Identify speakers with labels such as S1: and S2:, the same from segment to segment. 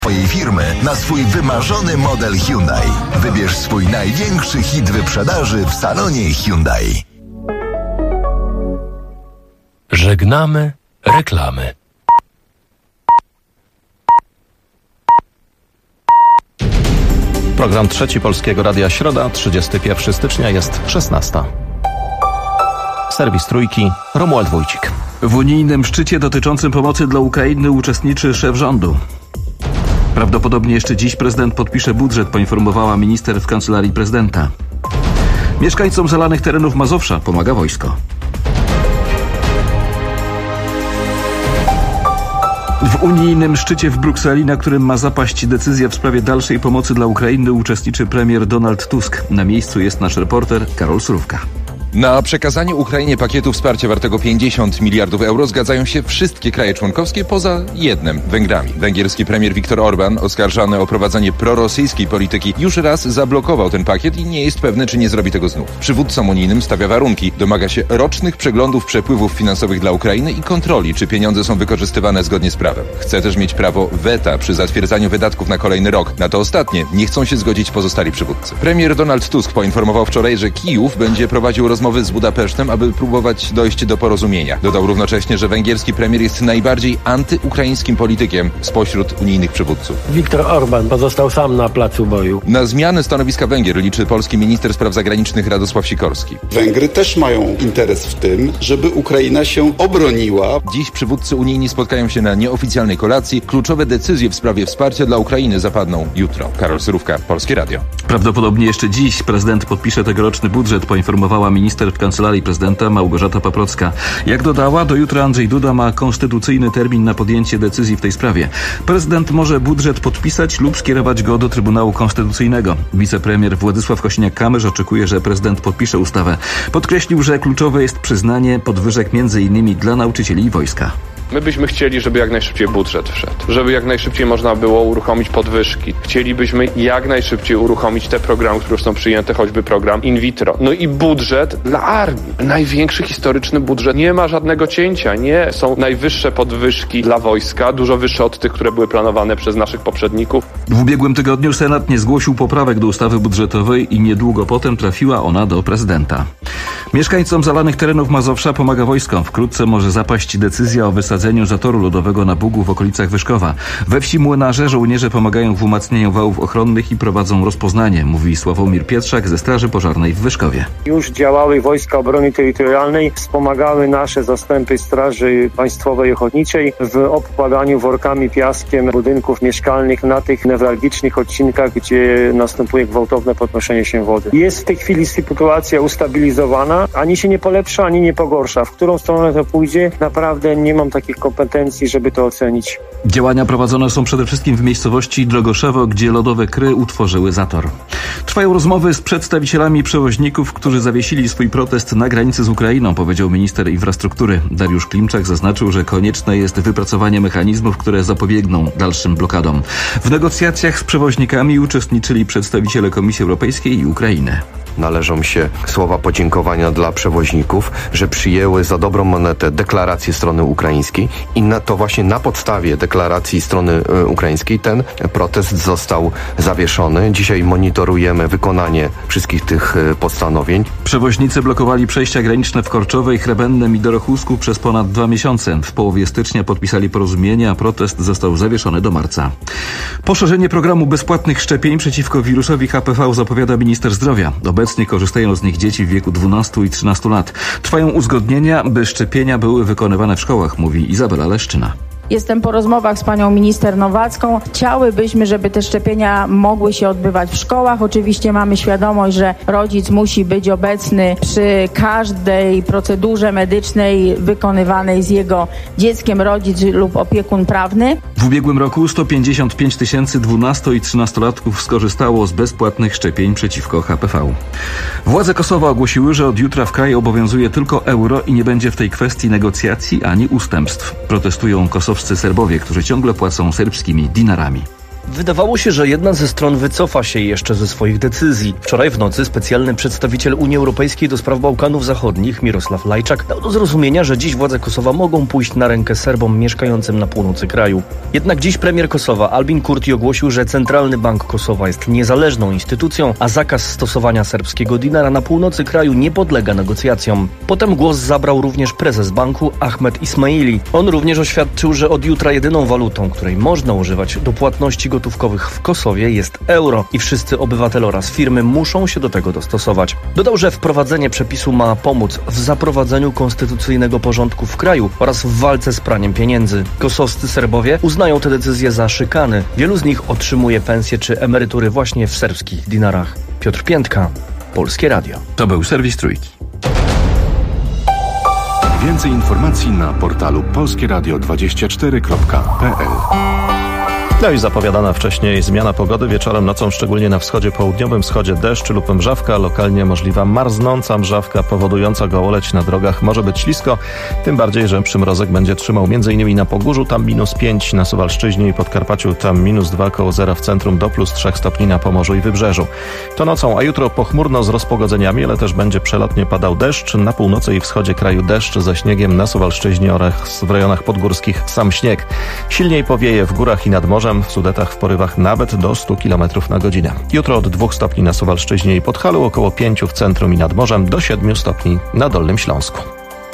S1: Twojej firmy na swój wymarzony model Hyundai. Wybierz swój największy hit wyprzedaży w salonie Hyundai.
S2: Żegnamy reklamy.
S3: Program Trzeci Polskiego Radia, środa, 31 stycznia, jest 16. Serwis Trójki, Romuald Wójcik.
S4: W unijnym szczycie dotyczącym pomocy dla Ukrainy uczestniczy szef rządu. Prawdopodobnie jeszcze dziś prezydent podpisze budżet, poinformowała minister w kancelarii prezydenta. Mieszkańcom zalanych terenów Mazowsza pomaga wojsko. W unijnym szczycie w Brukseli, na którym ma zapaść decyzja w sprawie dalszej pomocy dla Ukrainy, uczestniczy premier Donald Tusk. Na miejscu jest nasz reporter Karol Surówka.
S5: Na przekazanie Ukrainie pakietu wsparcia wartego 50 miliardów euro zgadzają się wszystkie kraje członkowskie poza jednym, Węgrami. Węgierski premier Viktor Orbán, oskarżany o prowadzenie prorosyjskiej polityki, już raz zablokował ten pakiet i nie jest pewny, czy nie zrobi tego znów. Przywódcom unijnym stawia warunki, domaga się rocznych przeglądów przepływów finansowych dla Ukrainy i kontroli, czy pieniądze są wykorzystywane zgodnie z prawem. Chce też mieć prawo weta przy zatwierdzaniu wydatków na kolejny rok. Na to ostatnie nie chcą się zgodzić pozostali przywódcy. Premier Donald Tusk poinformował wczoraj, że Kijów będzie prowadził rozmowy z Budapesztem, aby próbować dojść do porozumienia. Dodał równocześnie, że węgierski premier jest najbardziej antyukraińskim politykiem spośród unijnych przywódców.
S6: Viktor Orbán pozostał sam na placu boju.
S5: Na zmianę stanowiska Węgier liczy polski minister spraw zagranicznych Radosław Sikorski.
S7: Węgry też mają interes w tym, żeby Ukraina się obroniła.
S5: Dziś przywódcy unijni spotkają się na nieoficjalnej kolacji. Kluczowe decyzje w sprawie wsparcia dla Ukrainy zapadną jutro. Karol Surówka, Polskie Radio.
S4: Prawdopodobnie jeszcze dziś prezydent podpisze tegoroczny budżet, poinformowała minister w kancelarii prezydenta Małgorzata Paprocka. Jak dodała, do jutra Andrzej Duda ma konstytucyjny termin na podjęcie decyzji w tej sprawie. Prezydent może budżet podpisać lub skierować go do Trybunału Konstytucyjnego. Wicepremier Władysław Kosiniak-Kamysz oczekuje, że prezydent podpisze ustawę. Podkreślił, że kluczowe jest przyznanie podwyżek m.in. dla nauczycieli i wojska.
S8: My byśmy chcieli, żeby jak najszybciej budżet wszedł, żeby jak najszybciej można było uruchomić podwyżki. Chcielibyśmy jak najszybciej uruchomić te programy, które już są przyjęte, choćby program in vitro. No i budżet dla armii. Największy historyczny budżet. Nie ma żadnego cięcia, nie. Są najwyższe podwyżki dla wojska, dużo wyższe od tych, które były planowane przez naszych poprzedników.
S4: W ubiegłym tygodniu Senat nie zgłosił poprawek do ustawy budżetowej i niedługo potem trafiła ona do prezydenta. Mieszkańcom zalanych terenów Mazowsza pomaga wojsko. Wkrótce może zapaść decyzja o wysadzeniu zatoru lodowego na Bugu w okolicach Wyszkowa. We wsi Młynarze żołnierze pomagają w umacnianiu wałów ochronnych i prowadzą rozpoznanie, mówi Sławomir Pietrzak ze Straży Pożarnej w Wyszkowie.
S6: Już działały Wojska Obrony Terytorialnej, wspomagały nasze zastępy Straży Państwowej Ochotniczej w obkładaniu workami piaskiem budynków mieszkalnych na tych newralgicznych odcinkach, gdzie następuje gwałtowne podnoszenie się wody. Jest w tej chwili sytuacja ustabilizowana, ani się nie polepsza, ani nie pogorsza. W którą stronę to pójdzie, naprawdę nie mam takich kompetencji, żeby to ocenić.
S4: Działania prowadzone są przede wszystkim w miejscowości Drogoszewo, gdzie lodowe kry utworzyły zator. Trwają rozmowy z przedstawicielami przewoźników, którzy zawiesili swój protest na granicy z Ukrainą, powiedział minister infrastruktury. Dariusz Klimczak zaznaczył, że konieczne jest wypracowanie mechanizmów, które zapobiegną dalszym blokadom. W negocjacjach z przewoźnikami uczestniczyli przedstawiciele Komisji Europejskiej i Ukrainy.
S9: Należą się słowa podziękowania dla przewoźników, że przyjęły za dobrą monetę deklarację strony ukraińskiej i to właśnie na podstawie deklaracji strony ukraińskiej ten protest został zawieszony. Dzisiaj monitorujemy wykonanie wszystkich tych postanowień.
S4: Przewoźnicy blokowali przejścia graniczne w Korczowej, Chrebennem i Dorochusku przez ponad 2 miesiące. W połowie stycznia podpisali porozumienie, a protest został zawieszony do marca. Poszerzenie programu bezpłatnych szczepień przeciwko wirusowi HPV zapowiada minister zdrowia. Obecnie korzystają z nich dzieci w wieku 12 i 13 lat. Trwają uzgodnienia, by szczepienia były wykonywane w szkołach, mówi Izabela Leszczyna.
S10: Jestem po rozmowach z panią minister Nowacką. Chciałybyśmy, żeby te szczepienia mogły się odbywać w szkołach. Oczywiście mamy świadomość, że rodzic musi być obecny przy każdej procedurze medycznej wykonywanej z jego dzieckiem, rodzic lub opiekun prawny.
S4: W ubiegłym roku 155 000 12 i 13-latków skorzystało z bezpłatnych szczepień przeciwko HPV. Władze Kosowa ogłosiły, że od jutra w kraju obowiązuje tylko euro i nie będzie w tej kwestii negocjacji ani ustępstw. Protestują kosowscy Serbowie, którzy ciągle płacą serbskimi dinarami.
S11: Wydawało się, że jedna ze stron wycofa się jeszcze ze swoich decyzji. Wczoraj w nocy specjalny przedstawiciel Unii Europejskiej do spraw Bałkanów Zachodnich, Mirosław Lajczak, dał do zrozumienia, że dziś władze Kosowa mogą pójść na rękę Serbom mieszkającym na północy kraju. Jednak dziś premier Kosowa Albin Kurti ogłosił, że Centralny Bank Kosowa jest niezależną instytucją, a zakaz stosowania serbskiego dinara na północy kraju nie podlega negocjacjom. Potem głos zabrał również prezes banku Ahmed Ismaili. On również oświadczył, że od jutra jedyną walutą, której można używać do płatności gotówkowych w Kosowie jest euro i wszyscy obywatele oraz firmy muszą się do tego dostosować. Dodał, że wprowadzenie przepisu ma pomóc w zaprowadzeniu konstytucyjnego porządku w kraju oraz w walce z praniem pieniędzy. Kosowscy Serbowie uznają tę decyzję za szykany. Wielu z nich otrzymuje pensje czy emerytury właśnie w serbskich dinarach. Piotr Piętka, Polskie Radio.
S4: To był serwis Trójki.
S12: Więcej informacji na portalu polskieradio24.pl.
S3: No i zapowiadana wcześniej zmiana pogody. Wieczorem, nocą, szczególnie na wschodzie, południowym wschodzie deszcz lub mrzawka, lokalnie możliwa marznąca mrzawka powodująca gołoleć na drogach. Może być ślisko, tym bardziej, że przymrozek będzie trzymał m.in. na Pogórzu, tam -5, na Suwalszczyźnie i Podkarpaciu, tam -2 koło zera w centrum, do +3 stopni na Pomorzu i Wybrzeżu. To nocą, a jutro pochmurno z rozpogodzeniami, ale też będzie przelotnie padał deszcz. Na północy i wschodzie kraju deszcz ze śniegiem, na Suwalszczyźnie oraz w rejonach podgórskich sam śnieg. Silniej powieje w górach i nad morzem, w Sudetach w porywach nawet do 100 km na godzinę. Jutro od 2 stopni na Suwalszczyźnie i Podhalu, około 5 w centrum i nad morzem, do 7 stopni na Dolnym Śląsku.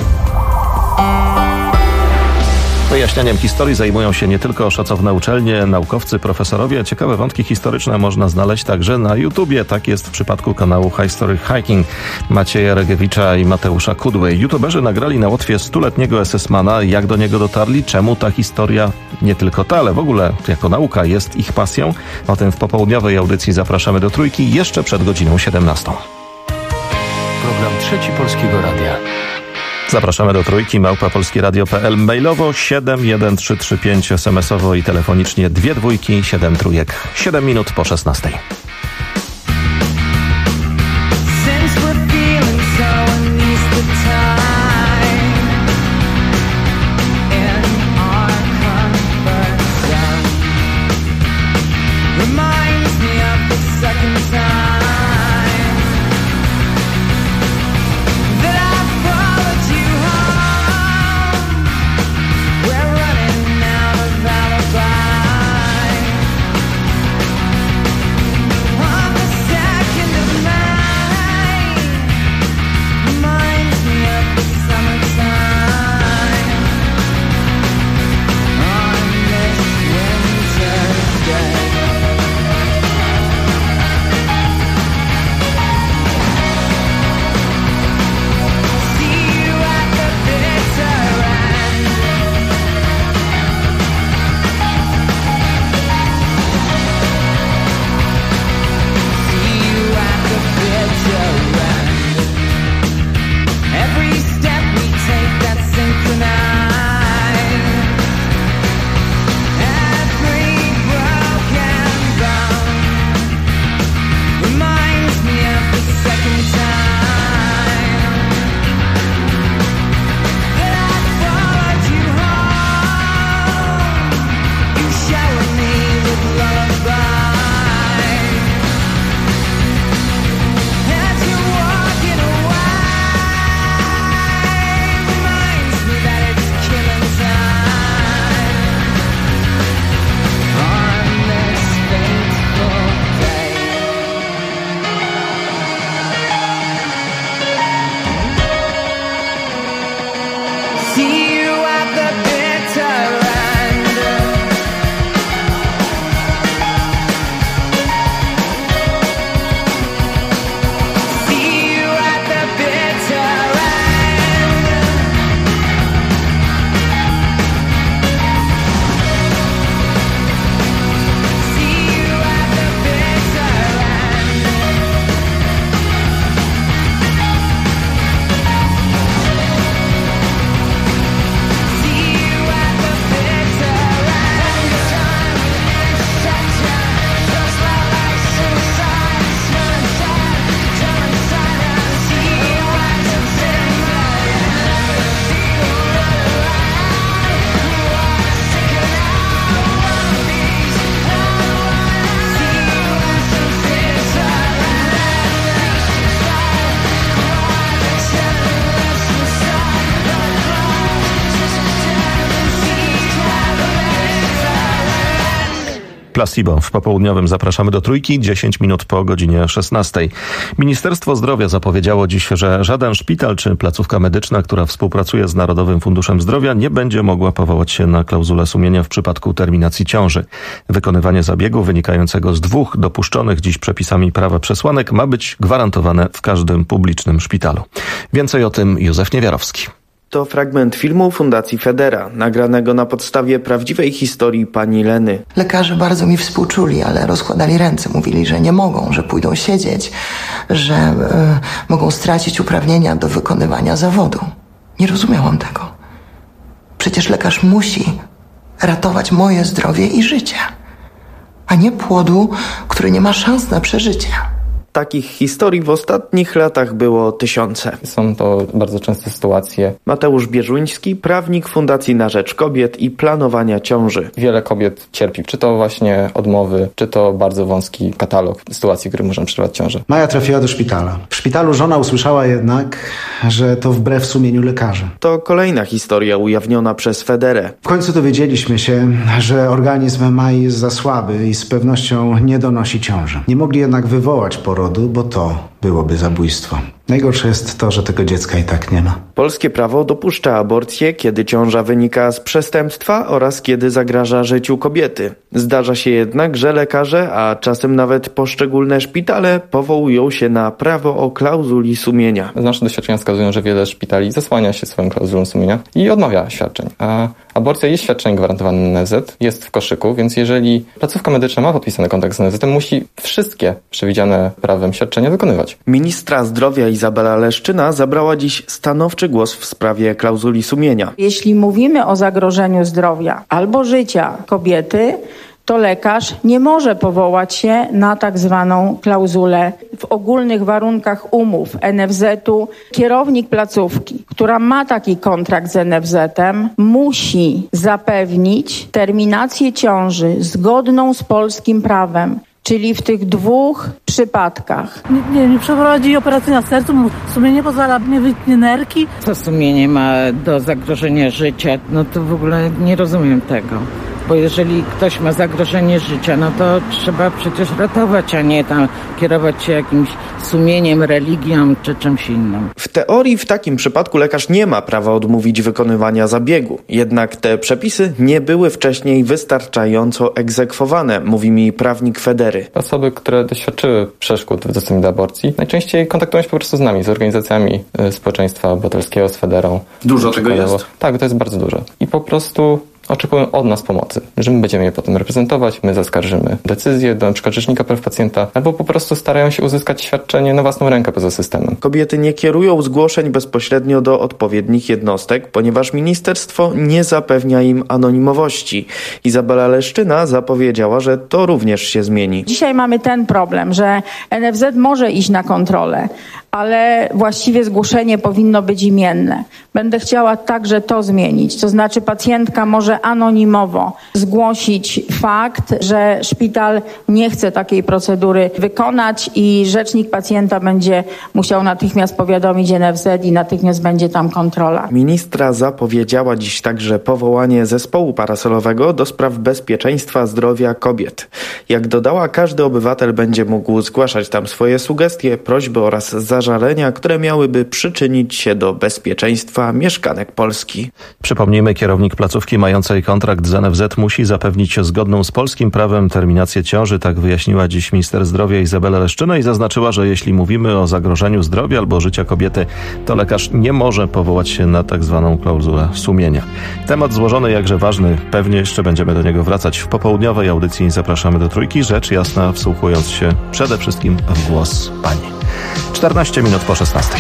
S3: Wyjaśnianiem historii zajmują się nie tylko szacowne uczelnie, naukowcy, profesorowie. Ciekawe wątki historyczne można znaleźć także na YouTubie. Tak jest w przypadku kanału History Hiking Macieja Regiewicza i Mateusza Kudły. YouTuberzy nagrali na Łotwie 100-letniego SS-mana. Jak do niego dotarli? Czemu ta historia, nie tylko ta, ale w ogóle jako nauka, jest ich pasją? O tym w popołudniowej audycji zapraszamy do Trójki jeszcze przed godziną 17.
S2: Program Trzeci Polskiego Radia.
S3: Zapraszamy do Trójki, @polskieradio.pl, mailowo 71335, SMS-owo i telefonicznie 2 dwójki, 7 trójek. 7 minut po 16. Placebo w popołudniowym Zapraszamy do Trójki, 10 minut po godzinie 16. Ministerstwo Zdrowia zapowiedziało dziś, że żaden szpital czy placówka medyczna, która współpracuje z Narodowym Funduszem Zdrowia, nie będzie mogła powołać się na klauzulę sumienia w przypadku terminacji ciąży. Wykonywanie zabiegu wynikającego z 2 dopuszczonych dziś przepisami prawa przesłanek ma być gwarantowane w każdym publicznym szpitalu. Więcej o tym Józef Niewiarowski.
S13: To fragment filmu Fundacji Federa, nagranego na podstawie prawdziwej historii pani Leny.
S14: Lekarze bardzo mi współczuli, ale rozkładali ręce. Mówili, że nie mogą, że pójdą siedzieć, że mogą stracić uprawnienia do wykonywania zawodu. Nie rozumiałam tego. Przecież lekarz musi ratować moje zdrowie i życie, a nie płodu, który nie ma szans na przeżycie.
S13: Takich historii w ostatnich latach było tysiące.
S15: Są to bardzo częste sytuacje.
S13: Mateusz Bierzuński, prawnik Fundacji na Rzecz Kobiet i Planowania Ciąży.
S15: Wiele kobiet cierpi, czy to właśnie odmowy, czy to bardzo wąski katalog sytuacji, w których możemy przerwać ciążę.
S16: Maja trafiła do szpitala. W szpitalu żona usłyszała jednak, że to wbrew sumieniu lekarzy.
S13: To kolejna historia ujawniona przez Federę.
S16: W końcu dowiedzieliśmy się, że organizm Mai jest za słaby i z pewnością nie donosi ciąży. Nie mogli jednak wywołać porodu, bo to byłoby zabójstwo. Najgorsze jest to, że tego dziecka i tak nie ma.
S13: Polskie prawo dopuszcza aborcję, kiedy ciąża wynika z przestępstwa oraz kiedy zagraża życiu kobiety. Zdarza się jednak, że lekarze, a czasem nawet poszczególne szpitale powołują się na prawo o klauzuli sumienia.
S15: Nasze doświadczenia wskazują, że wiele szpitali zasłania się swoją klauzulą sumienia i odmawia świadczeń. A aborcja jest świadczeniem gwarantowanym NFZ, jest w koszyku, więc jeżeli placówka medyczna ma podpisany kontrakt z NFZ, musi wszystkie przewidziane prawem świadczenia wykonywać.
S13: Ministra zdrowia Izabela Leszczyna zabrała dziś stanowczy głos w sprawie klauzuli sumienia.
S10: Jeśli mówimy o zagrożeniu zdrowia albo życia kobiety, to lekarz nie może powołać się na tak zwaną klauzulę. W ogólnych warunkach umów NFZ-u kierownik placówki, która ma taki kontrakt z NFZ-em, musi zapewnić terminację ciąży zgodną z polskim prawem. Czyli w tych 2 przypadkach.
S17: Nie przeprowadzi operacji na sercu, sumienie pozwala, nie wytnie nerki.
S18: Co sumienie ma do zagrożenia życia, no to w ogóle nie rozumiem tego. Bo jeżeli ktoś ma zagrożenie życia, no to trzeba przecież ratować, a nie tam kierować się jakimś sumieniem, religią czy czymś innym.
S13: W teorii w takim przypadku lekarz nie ma prawa odmówić wykonywania zabiegu. Jednak te przepisy nie były wcześniej wystarczająco egzekwowane, mówi mi prawnik Federy.
S15: Osoby, które doświadczyły przeszkód w dostępie do aborcji, najczęściej kontaktują się po prostu z nami, z organizacjami społeczeństwa obywatelskiego, z Federą.
S13: Dużo tego jest?
S15: Tak, to jest bardzo dużo. I po prostu oczekują od nas pomocy, że my będziemy je potem reprezentować, my zaskarżymy decyzję do np. Rzecznika Praw Pacjenta, albo po prostu starają się uzyskać świadczenie na własną rękę poza systemem.
S13: Kobiety nie kierują zgłoszeń bezpośrednio do odpowiednich jednostek, ponieważ ministerstwo nie zapewnia im anonimowości. Izabela Leszczyna zapowiedziała, że to również się zmieni.
S10: Dzisiaj mamy ten problem, że NFZ może iść na kontrolę, ale właściwie zgłoszenie powinno być imienne. Będę chciała także to zmienić, to znaczy pacjentka może anonimowo zgłosić fakt, że szpital nie chce takiej procedury wykonać i rzecznik pacjenta będzie musiał natychmiast powiadomić NFZ i natychmiast będzie tam kontrola.
S13: Ministra zapowiedziała dziś także powołanie zespołu parasolowego do spraw bezpieczeństwa zdrowia kobiet. Jak dodała, każdy obywatel będzie mógł zgłaszać tam swoje sugestie, prośby oraz zażalenia, które miałyby przyczynić się do bezpieczeństwa mieszkanek Polski.
S3: Przypomnijmy, kierownik placówki mającej kontrakt z NFZ musi zapewnić zgodną z polskim prawem terminację ciąży. Tak wyjaśniła dziś minister zdrowia Izabela Leszczyna i zaznaczyła, że jeśli mówimy o zagrożeniu zdrowia albo życia kobiety, to lekarz nie może powołać się na tak zwaną klauzulę sumienia. Temat złożony, jakże ważny. Pewnie jeszcze będziemy do niego wracać w popołudniowej audycji. Zapraszamy do Trójki. Rzecz jasna, wsłuchując się przede wszystkim w głos pani. 14 minut po 16.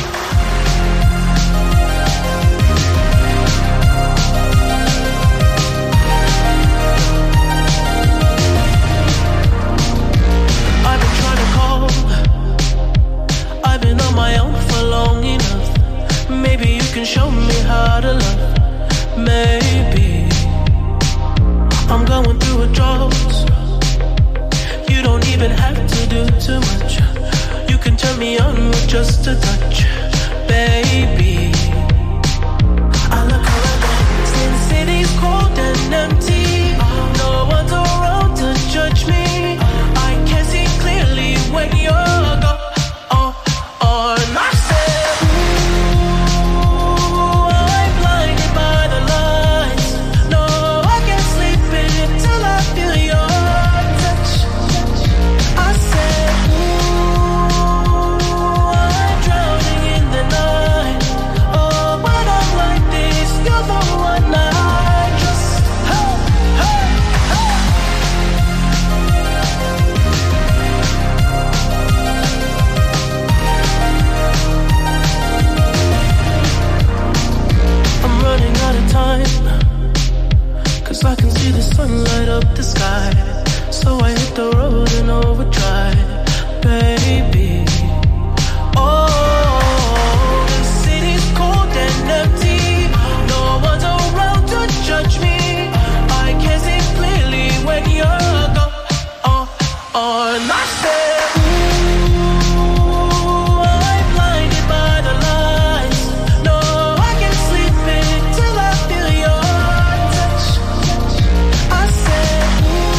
S19: Just a touch, baby. I look around, since the city's cold and empty, no one's around to judge me. I can see clearly when you're gone. And I said, ooh, I'm blinded by the lights. No, I can't sleep until I feel your touch. I said, ooh, I'm drowning in the night. Oh, when I'm like this, you're the one I trust. Hey, hey, hey. I'm running out of time, 'cause I can see the sun light up the sky. So I hit the road in overdrive, baby. Oh, the city's cold and empty. No one's around to judge me. I can see clearly when you're gone. And I said, ooh, I'm blinded by the lights. No, I can't sleep until I feel your touch. I said,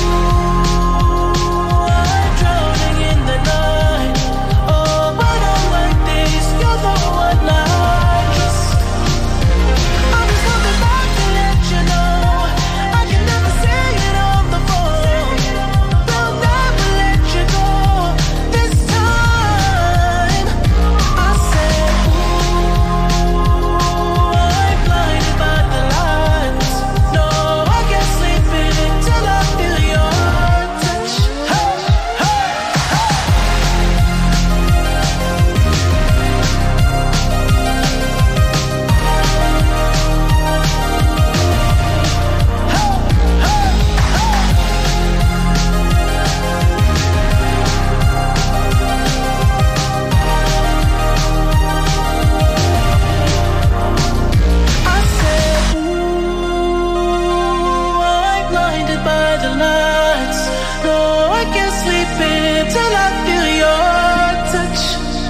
S19: ooh, I'm drowning in the night. Oh, when I'm like this, you're the one I trust. I just want the light to let you know I can never say it on the phone. They'll never let you go this time. I said, ooh, I'm blinded by the lights. No, I can't sleep until I feel your touch. Hey, hey, hey. I said, ooh, I'm blinded by the lights. No, I can't sleep until I feel your touch.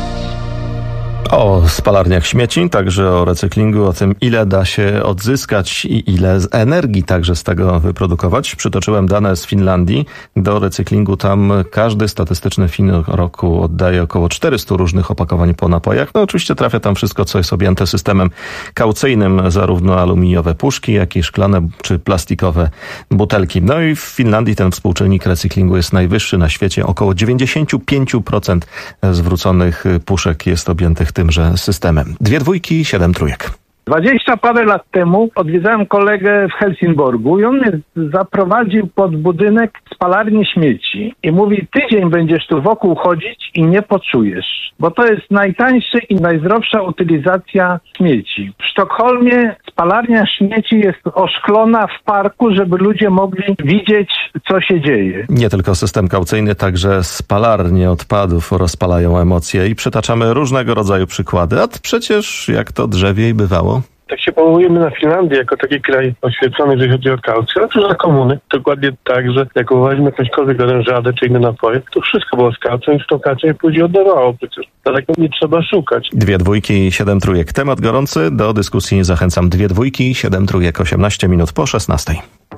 S3: O spalarniach śmieci, także o recyklingu, o tym, ile da się odzyskać i ile energii także z tego wyprodukować. Przytoczyłem dane z Finlandii. Do recyklingu tam każdy statystyczny Fin roku oddaje około 400 różnych opakowań po napojach. No oczywiście trafia tam wszystko, co jest objęte systemem kaucyjnym, zarówno aluminiowe puszki, jak i szklane czy plastikowe butelki. No i w Finlandii ten współczynnik recyklingu jest najwyższy na świecie. Około 95% zwróconych puszek jest objętych tymże systemem. 2 dwójki, 7 trójek.
S20: 20 parę lat temu odwiedzałem kolegę w Helsingborgu i on mnie zaprowadził pod budynek spalarni śmieci i mówi, tydzień będziesz tu wokół chodzić i nie poczujesz, bo to jest najtańsza i najzdrowsza utylizacja śmieci. W Sztokholmie spalarnia śmieci jest oszklona w parku, żeby ludzie mogli widzieć, co się dzieje.
S3: Nie tylko system kaucyjny, także spalarnie odpadów rozpalają emocje i przytaczamy różnego rodzaju przykłady, a przecież jak to drzewiej bywało.
S21: Tak się powołujemy na Finlandię jako taki kraj oświecony, jeżeli chodzi o kaucję, ale to za komuny. Dokładnie tak, że jak uwaliśmy jakąśkolwiek orężadę czy inne napoje, to wszystko było z kaucją i w tą kaucję później oddawało przecież. Dlatego nie trzeba szukać.
S3: 2 dwójki, 7 trójek. Temat gorący, do dyskusji zachęcam. 2 dwójki, 7 trójek, 18 minut po 16.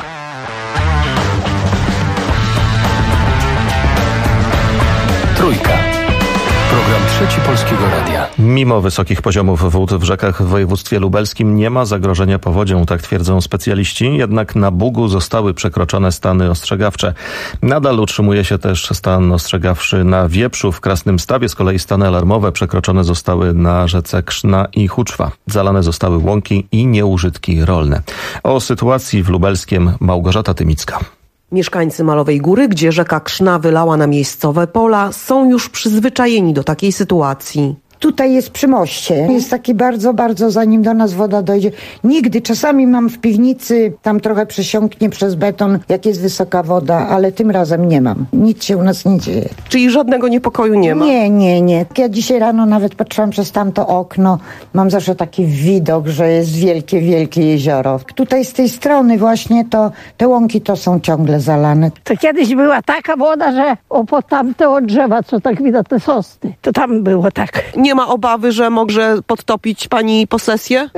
S2: Trójka. Program Trzeci Polskiego Radia.
S3: Mimo wysokich poziomów wód w rzekach w województwie lubelskim nie ma zagrożenia powodzią, tak twierdzą specjaliści. Jednak na Bugu zostały przekroczone stany ostrzegawcze. Nadal utrzymuje się też stan ostrzegawczy na Wieprzu. W Krasnym Stawie z kolei stany alarmowe przekroczone zostały na rzece Krzna i Huczwa. Zalane zostały łąki i nieużytki rolne. O sytuacji w Lubelskiem Małgorzata Tymicka.
S22: Mieszkańcy Malowej Góry, gdzie rzeka Krzna wylała na miejscowe pola, są już przyzwyczajeni do takiej sytuacji.
S23: Tutaj jest przy moście. Jest taki bardzo, zanim do nas woda dojdzie. Nigdy. Czasami mam w piwnicy, tam trochę przesiąknie przez beton, jak jest wysoka woda, ale tym razem nie mam. Nic się u nas nie dzieje.
S22: Czyli żadnego niepokoju nie ma?
S23: Nie. Ja dzisiaj rano nawet patrzyłam przez tamto okno. Mam zawsze taki widok, że jest wielkie jezioro. Tutaj z tej strony właśnie to te łąki to są ciągle zalane.
S17: To kiedyś była taka woda, że po tamte drzewa, co tak widać te sosny, to tam było tak.
S22: Nie ma obawy, że może podtopić pani posesję?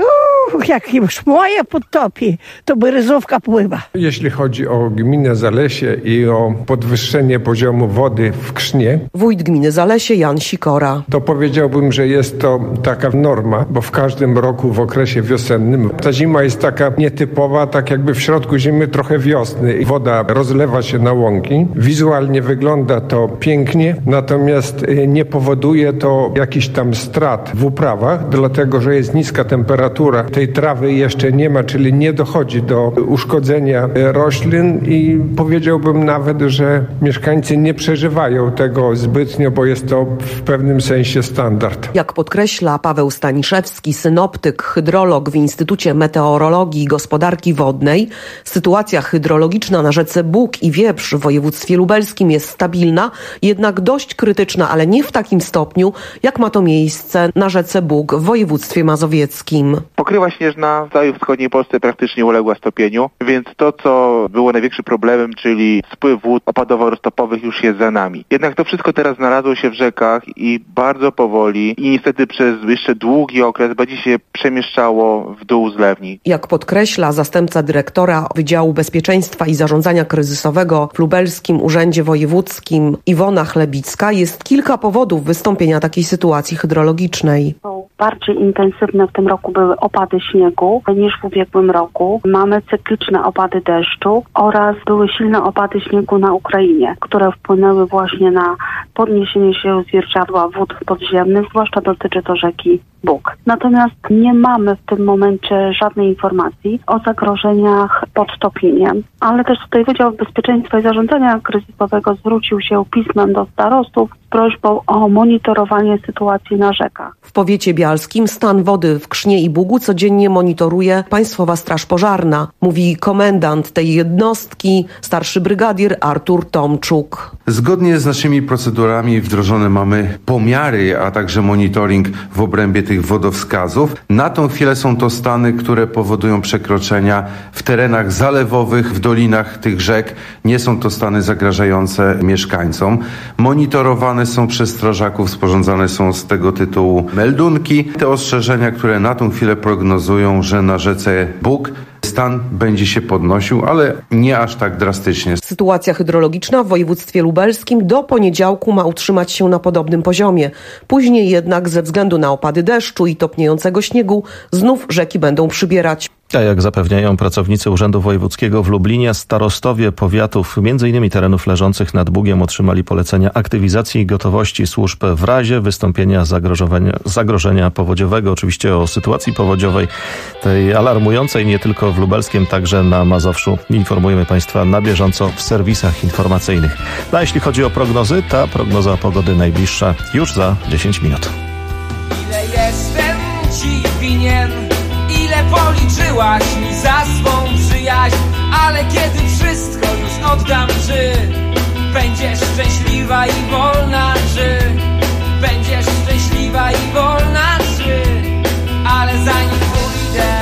S1: Jak już moje podtopi, to Berezówka pływa.
S5: Jeśli chodzi o gminę Zalesie i o podwyższenie poziomu wody w Krznie,
S22: wójt gminy Zalesie Jan Sikora.
S5: To powiedziałbym, że jest to taka norma, bo w każdym roku w okresie wiosennym ta zima jest taka nietypowa, tak jakby w środku zimy trochę wiosny i woda rozlewa się na łąki. Wizualnie wygląda to pięknie, natomiast nie powoduje to jakichś tam strat w uprawach, dlatego że jest niska temperatura. Tej trawy jeszcze nie ma, czyli nie dochodzi do uszkodzenia roślin i powiedziałbym nawet, że mieszkańcy nie przeżywają tego zbytnio, bo jest to w pewnym sensie standard.
S22: Jak podkreśla Paweł Staniszewski, synoptyk, hydrolog w Instytucie Meteorologii i Gospodarki Wodnej, sytuacja hydrologiczna na rzece Bóg i Wieprz w województwie lubelskim jest stabilna, jednak dość krytyczna, ale nie w takim stopniu, jak ma to miejsce na rzece Bóg w województwie mazowieckim.
S7: Pokrywa śnieżna w całej wschodniej Polsce praktycznie uległa stopieniu, więc to, co było największym problemem, czyli spływ wód opadowo-roztopowych, już jest za nami. Jednak to wszystko teraz znalazło się w rzekach i bardzo powoli i niestety przez jeszcze długi okres będzie się przemieszczało w dół zlewni.
S22: Jak podkreśla zastępca dyrektora Wydziału Bezpieczeństwa i Zarządzania Kryzysowego w Lubelskim Urzędzie Wojewódzkim Iwona Chlebicka, jest kilka powodów wystąpienia takiej sytuacji hydrologicznej.
S24: Bardziej intensywne w tym roku były opady śniegu niż w ubiegłym roku. Mamy cykliczne opady deszczu oraz były silne opady śniegu na Ukrainie, które wpłynęły właśnie na podniesienie się zwierciadła wód podziemnych, zwłaszcza dotyczy to rzeki Bóg. Natomiast nie mamy w tym momencie żadnej informacji o zagrożeniach podtopieniem, ale też tutaj Wydział Bezpieczeństwa i Zarządzania Kryzysowego zwrócił się pismem do starostów z prośbą o monitorowanie sytuacji na rzekach.
S22: W powiecie bialskim stan wody w Krznie i Bugu codziennie monitoruje Państwowa Straż Pożarna, mówi komendant tej jednostki, starszy brygadier Artur Tomczuk.
S25: Zgodnie z naszymi procedurami wdrożone mamy pomiary, a także monitoring w obrębie tych wodowskazów. Na tą chwilę są to stany, które powodują przekroczenia w terenach zalewowych, w dolinach tych rzek. Nie są to stany zagrażające mieszkańcom. Monitorowane są przez strażaków, sporządzane są z tego tytułu meldunki. Te ostrzeżenia, które na tą chwilę prognozują, że na rzece Bóg stan będzie się podnosił, ale nie aż tak drastycznie.
S22: Sytuacja hydrologiczna w województwie lubelskim do poniedziałku ma utrzymać się na podobnym poziomie. Później jednak ze względu na opady deszczu i topniejącego śniegu znów rzeki będą przybierać.
S3: A jak zapewniają pracownicy Urzędu Wojewódzkiego w Lublinie, starostowie powiatów, m.in. terenów leżących nad Bugiem, otrzymali polecenia aktywizacji i gotowości służb w razie wystąpienia zagrożenia powodziowego. Oczywiście o sytuacji powodziowej, tej alarmującej nie tylko w Lubelskiem, także na Mazowszu. Informujemy Państwa na bieżąco w serwisach informacyjnych. No a jeśli chodzi o prognozy, ta prognoza pogody najbliższa już za 10 minut.
S26: Ile jestem ci winien? Ile policzyłaś mi za swą przyjaźń? Ale kiedy wszystko już oddam, czy będziesz szczęśliwa i wolna? Czy będziesz szczęśliwa i wolna? Czy ale zanim pójdę,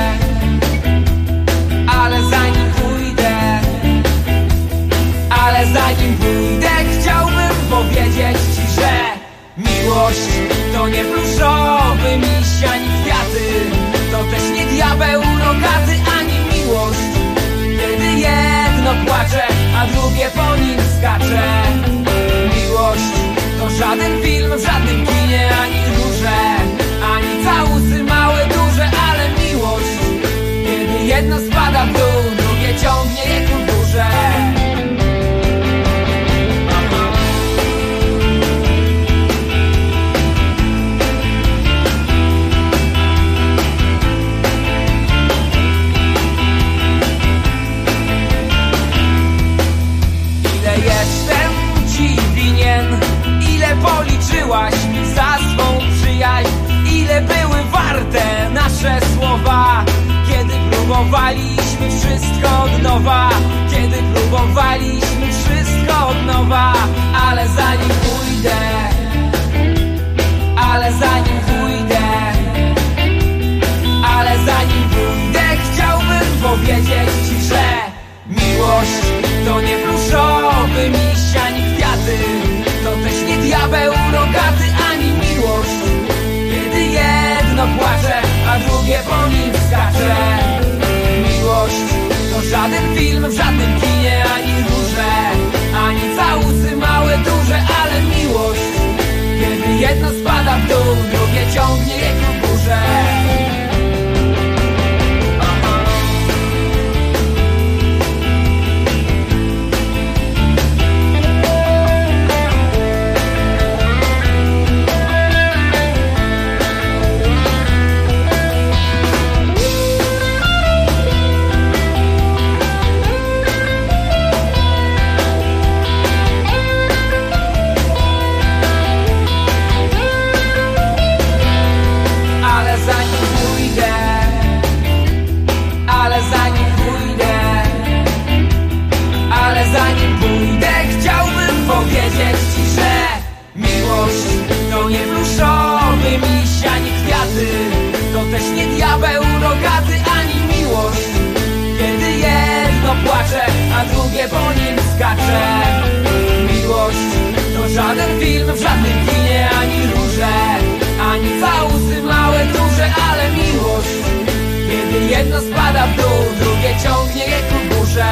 S26: chciałbym powiedzieć ci, że miłość to nie pluszowy miś ani kwiaty, to też nie diabeł rogaty, ani miłość, kiedy jedno płacze, a drugie po nim skacze. Miłość to żaden film w żadnym kinie, ani róże, ani całusy małe, duże, ale miłość, kiedy jedno spada w dół, drugie ciągnie je ku górze. Policzyłaś mi za swą przyjaźń, ile były warte nasze słowa, kiedy próbowaliśmy wszystko od nowa, kiedy próbowaliśmy wszystko od nowa, ale zanim pójdę, chciałbym powiedzieć ci, że miłość to nie pluszowy miś ani kwiaty, to też nie diabeł rogaty, ani miłość, kiedy jedno płacze, a drugie po nim skacze. a drugie po nim skacze. Miłość to żaden film w żadnym kinie, ani róże, ani całusy małe, duże, ale miłość, kiedy jedno spada w dół, drugie ciągnie je ku górze.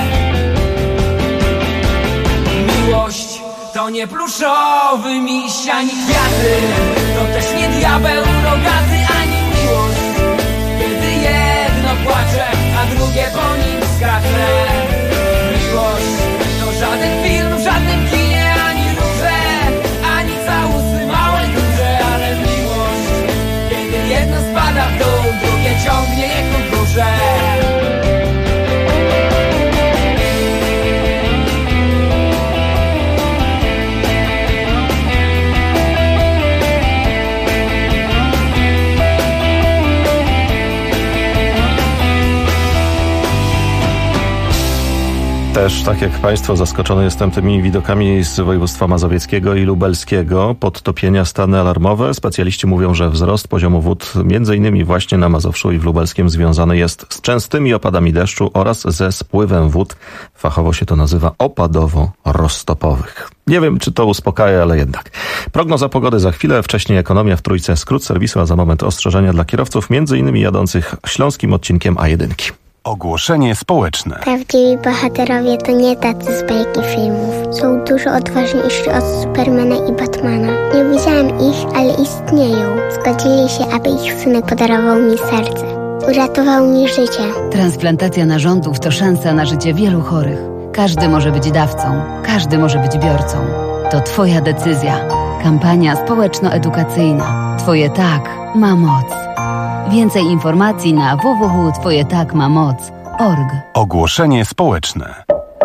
S26: Miłość to nie pluszowy miś, ani kwiaty, to też nie diabeł rogaty, ani miłość, kiedy jedno płacze, a drugie po nim skacze. Miłość to żaden film w żadnym kinie, ani róże, ani całusy małe, duże, ale miłość, kiedy jedno spada w dół, drugie ciągnie je ku górze.
S3: Też, tak jak Państwo, zaskoczony jestem tymi widokami z województwa mazowieckiego i lubelskiego. Podtopienia, stany alarmowe. Specjaliści mówią, że wzrost poziomu wód m.in. właśnie na Mazowszu i w Lubelskiem związany jest z częstymi opadami deszczu oraz ze spływem wód. Fachowo się to nazywa opadowo-roztopowych. Nie wiem, czy to uspokaja, ale jednak. Prognoza pogody za chwilę, wcześniej ekonomia w Trójce, skrót serwisu, a za moment ostrzeżenia dla kierowców, m.in. jadących śląskim odcinkiem A1.
S2: Ogłoszenie społeczne.
S4: Prawdziwi bohaterowie to nie tacy z bajki filmów. Są dużo odważniejsi od Supermana i Batmana. Nie widziałem ich, ale istnieją. Zgodzili się, aby ich synek podarował mi serce. Uratował mi życie.
S6: Transplantacja narządów to szansa na życie wielu chorych. Każdy może być dawcą, każdy może być biorcą. To Twoja decyzja. Kampania społeczno-edukacyjna. Twoje tak ma moc. Więcej informacji na www.twojetakmamoc.org.
S2: Ogłoszenie społeczne.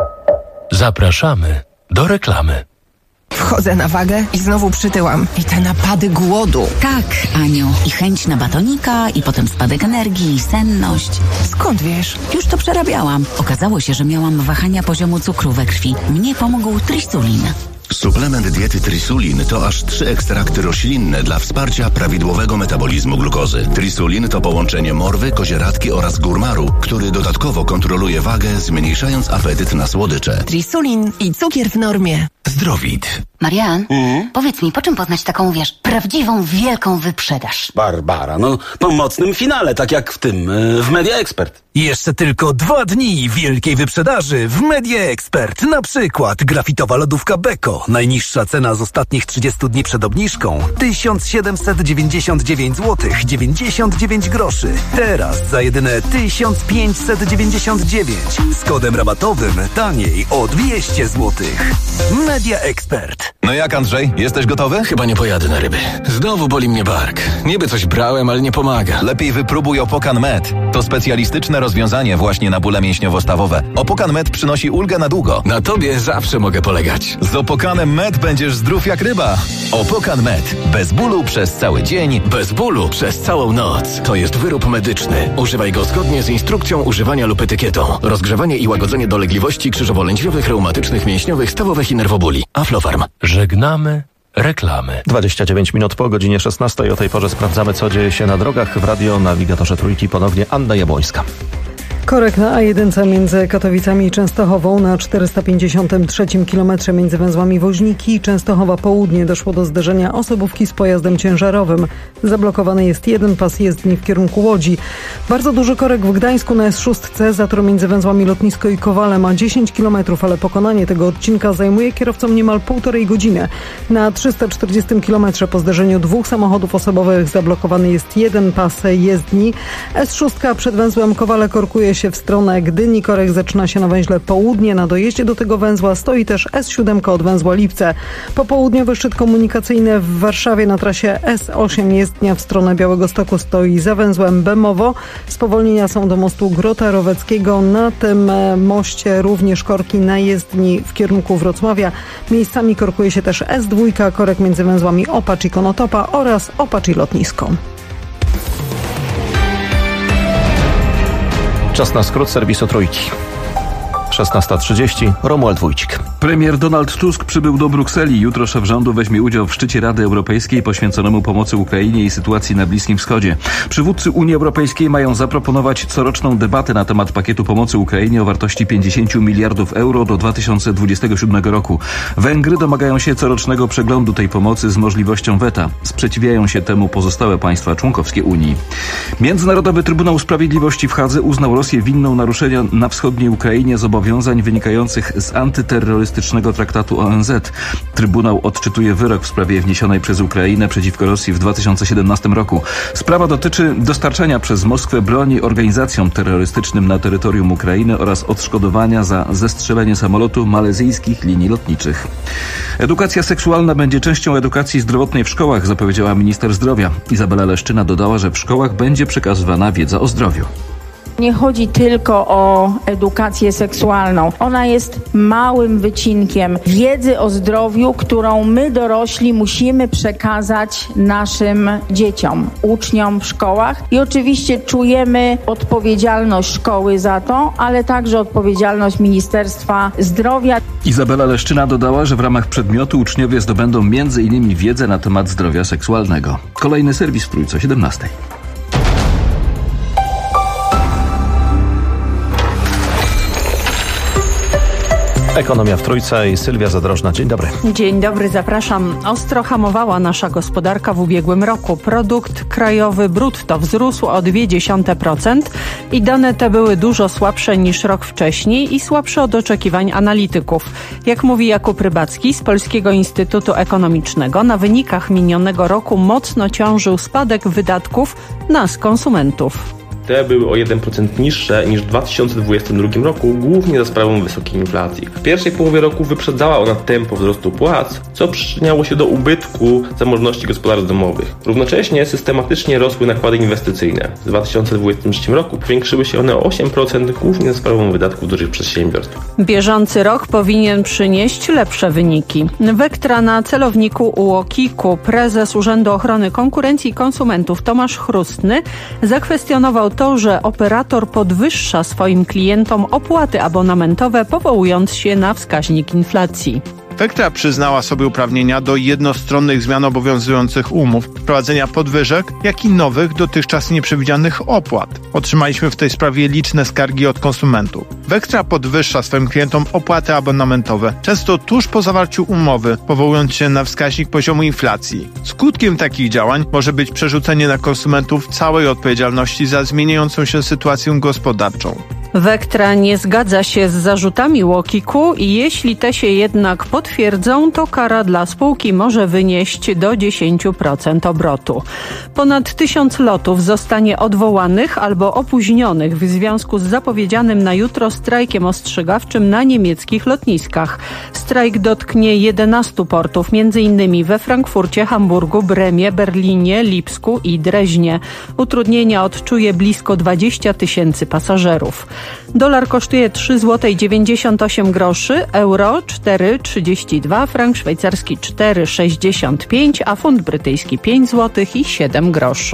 S2: Zapraszamy do reklamy.
S8: Wchodzę na wagę i znowu przytyłam. I te napady głodu.
S9: Tak, Aniu. I chęć na batonika, i potem spadek energii, i senność.
S8: Skąd wiesz?
S9: Już to przerabiałam. Okazało się, że miałam wahania poziomu cukru we krwi. Mnie pomógł Trisulin.
S11: Suplement diety Trisulin to aż 3 ekstrakty roślinne dla wsparcia prawidłowego metabolizmu glukozy. Trisulin to połączenie morwy, kozieradki oraz górmaru, który dodatkowo kontroluje wagę, zmniejszając apetyt na słodycze.
S8: Trisulin i cukier w normie.
S11: Zdrowit.
S9: Marian, powiedz mi, po czym poznać taką, prawdziwą, wielką wyprzedaż?
S12: Barbara, po mocnym finale, tak jak w tym, w Media Expert.
S27: Jeszcze tylko 2 dni wielkiej wyprzedaży w Media Expert. Na przykład grafitowa lodówka Beko. Najniższa cena z ostatnich 30 dni przed obniżką 1799 zł 99 groszy. Teraz za jedyne 1599. Z kodem rabatowym taniej o 200 zł. Media Expert.
S28: No jak, Andrzej? Jesteś gotowy?
S2: Chyba nie pojadę na ryby. Znowu boli mnie bark. Niby coś brałem, ale nie pomaga.
S28: Lepiej wypróbuj Opokan Med. To specjalistyczne rozwiązanie właśnie na bóle mięśniowo-stawowe. Opokan Med przynosi ulgę na długo.
S2: Na tobie zawsze mogę polegać.
S28: Z Opokanem Med będziesz zdrów jak ryba. Opokan Med. Bez bólu przez cały dzień.
S2: Bez bólu przez całą noc. To jest wyrób medyczny. Używaj go zgodnie z instrukcją używania lub etykietą. Rozgrzewanie i łagodzenie dolegliwości krzyżowo-lędźwiowych, reumatycznych, mięśniowych, stawowych i nerwobóli. Aflofarm. Żegnamy reklamy.
S3: 29 minut po godzinie 16. O tej porze sprawdzamy, co dzieje się na drogach. W radionawigatorze Trójki ponownie Anna Jabłońska.
S29: Korek na A1 między Katowicami i Częstochową na 453 km między węzłami Woźniki i Częstochowa Południe doszło do zderzenia osobówki z pojazdem ciężarowym. Zablokowany jest jeden pas jezdni w kierunku Łodzi. Bardzo duży korek w Gdańsku na S6 zator między węzłami Lotnisko i Kowale ma 10 km, ale pokonanie tego odcinka zajmuje kierowcom niemal 1,5 godziny. Na 340 km po zderzeniu 2 samochodów osobowych zablokowany jest jeden pas jezdni. S6 przed węzłem Kowale korkuje się w stronę Gdyni. Korek zaczyna się na węźle Południe. Na dojeździe do tego węzła stoi też S7 od węzła Lipce. Popołudniowy szczyt komunikacyjny w Warszawie na trasie S8 jezdnia w stronę Białegostoku stoi za węzłem Bemowo. Spowolnienia są do mostu Grota Roweckiego. Na tym moście również korki na jezdni w kierunku Wrocławia. Miejscami korkuje się też S2, korek między węzłami Opacz i Konotopa oraz Opacz i Lotnisko.
S3: Czas na skrót serwisu Trójki. 16:30. Romuald Wójcik.
S10: Premier Donald Tusk przybył do Brukseli. Jutro szef rządu weźmie udział w szczycie Rady Europejskiej poświęconemu pomocy Ukrainie i sytuacji na Bliskim Wschodzie. Przywódcy Unii Europejskiej mają zaproponować coroczną debatę na temat pakietu pomocy Ukrainie o wartości 50 miliardów euro do 2027 roku. Węgry domagają się corocznego przeglądu tej pomocy z możliwością weta. Sprzeciwiają się temu pozostałe państwa członkowskie Unii. Międzynarodowy Trybunał Sprawiedliwości w Hadze uznał Rosję winną naruszenia na wschodniej Ukrainie zobowiązań wynikających z antyterrorystycznego traktatu ONZ. Trybunał odczytuje wyrok w sprawie wniesionej przez Ukrainę przeciwko Rosji w 2017 roku. Sprawa dotyczy dostarczania przez Moskwę broni organizacjom terrorystycznym na terytorium Ukrainy oraz odszkodowania za zestrzelenie samolotu malezyjskich linii lotniczych. Edukacja seksualna będzie częścią edukacji zdrowotnej w szkołach, zapowiedziała minister zdrowia. Izabela Leszczyna dodała, że w szkołach będzie przekazywana wiedza o zdrowiu.
S13: Nie chodzi tylko o edukację seksualną. Ona jest małym wycinkiem wiedzy o zdrowiu, którą my dorośli musimy przekazać naszym dzieciom, uczniom w szkołach. I oczywiście czujemy odpowiedzialność szkoły za to, ale także odpowiedzialność Ministerstwa Zdrowia.
S10: Izabela Leszczyna dodała, że w ramach przedmiotu uczniowie zdobędą m.in. wiedzę na temat zdrowia seksualnego. Kolejny serwis w Trójce o 17:00.
S3: Ekonomia w Trójce i Sylwia Zadrożna. Dzień dobry.
S14: Dzień dobry, zapraszam. Ostro hamowała nasza gospodarka w ubiegłym roku. Produkt krajowy brutto wzrósł o 0,2% i dane te były dużo słabsze niż rok wcześniej i słabsze od oczekiwań analityków. Jak mówi Jakub Rybacki z Polskiego Instytutu Ekonomicznego, na wynikach minionego roku mocno ciążył spadek wydatków nas, konsumentów.
S15: Te były o 1% niższe niż w 2022 roku, głównie za sprawą wysokiej inflacji. W pierwszej połowie roku wyprzedzała ona tempo wzrostu płac, co przyczyniało się do ubytku zamożności gospodarstw domowych. Równocześnie systematycznie rosły nakłady inwestycyjne. W 2023 roku powiększyły się one o 8%, głównie za sprawą wydatków dużych przedsiębiorstw.
S14: Bieżący rok powinien przynieść lepsze wyniki. Vectra na celowniku UOKiK-u prezes Urzędu Ochrony Konkurencji i Konsumentów Tomasz Chrustny zakwestionował to, że operator podwyższa swoim klientom opłaty abonamentowe, powołując się na wskaźnik inflacji.
S16: Vectra przyznała sobie uprawnienia do jednostronnych zmian obowiązujących umów, wprowadzenia podwyżek, jak i nowych, dotychczas nieprzewidzianych opłat. Otrzymaliśmy w tej sprawie liczne skargi od konsumentów. Vectra podwyższa swoim klientom opłaty abonamentowe, często tuż po zawarciu umowy, powołując się na wskaźnik poziomu inflacji. Skutkiem takich działań może być przerzucenie na konsumentów całej odpowiedzialności za zmieniającą się sytuację gospodarczą.
S14: Vectra nie zgadza się z zarzutami UOKiK-u i jeśli te się jednak potwierdzą, to kara dla spółki może wynieść do 10% obrotu. Ponad 1000 lotów zostanie odwołanych albo opóźnionych w związku z zapowiedzianym na jutro strajkiem ostrzegawczym na niemieckich lotniskach. Strajk dotknie 11 portów, m.in. we Frankfurcie, Hamburgu, Bremie, Berlinie, Lipsku i Dreźnie. Utrudnienia odczuje blisko 20 000 pasażerów. Dolar kosztuje 3,98 zł, euro 4,32, frank szwajcarski 4,65, a funt brytyjski 5 zł i 7 groszy.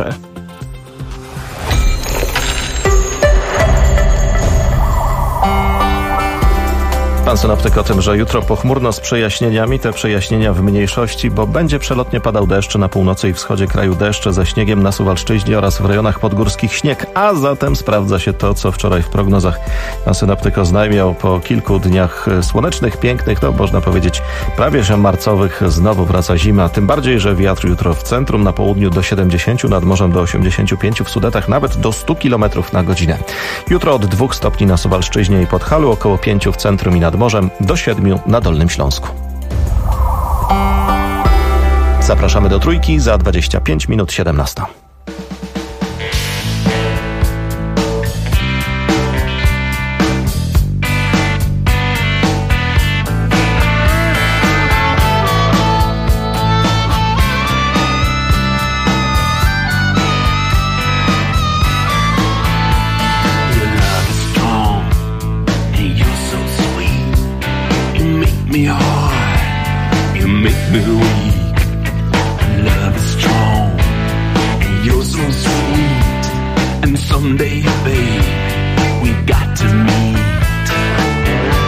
S3: Pan synoptyk o tym, że jutro pochmurno z przejaśnieniami, te przejaśnienia w mniejszości, bo będzie przelotnie padał deszcz na północy i wschodzie kraju, deszcze ze śniegiem na Suwalszczyźnie oraz w rejonach podgórskich śnieg, a zatem sprawdza się to, co wczoraj w prognozach pan synoptyk oznajmiał. Po kilku dniach słonecznych, pięknych, to można powiedzieć prawie że marcowych, znowu wraca zima, tym bardziej, że wiatr jutro w centrum, na południu do 70, nad morzem do 85, w Sudetach nawet do 100 km na godzinę. Jutro od 2 stopni na Suwalszczyźnie i Podhalu, około 5 w centrum i nad morzem, do 7 na Dolnym Śląsku. Zapraszamy do Trójki, za 25 minut 17.
S18: me hard, you make me weak. Love is strong, and you're so sweet. And someday, babe, we got to meet.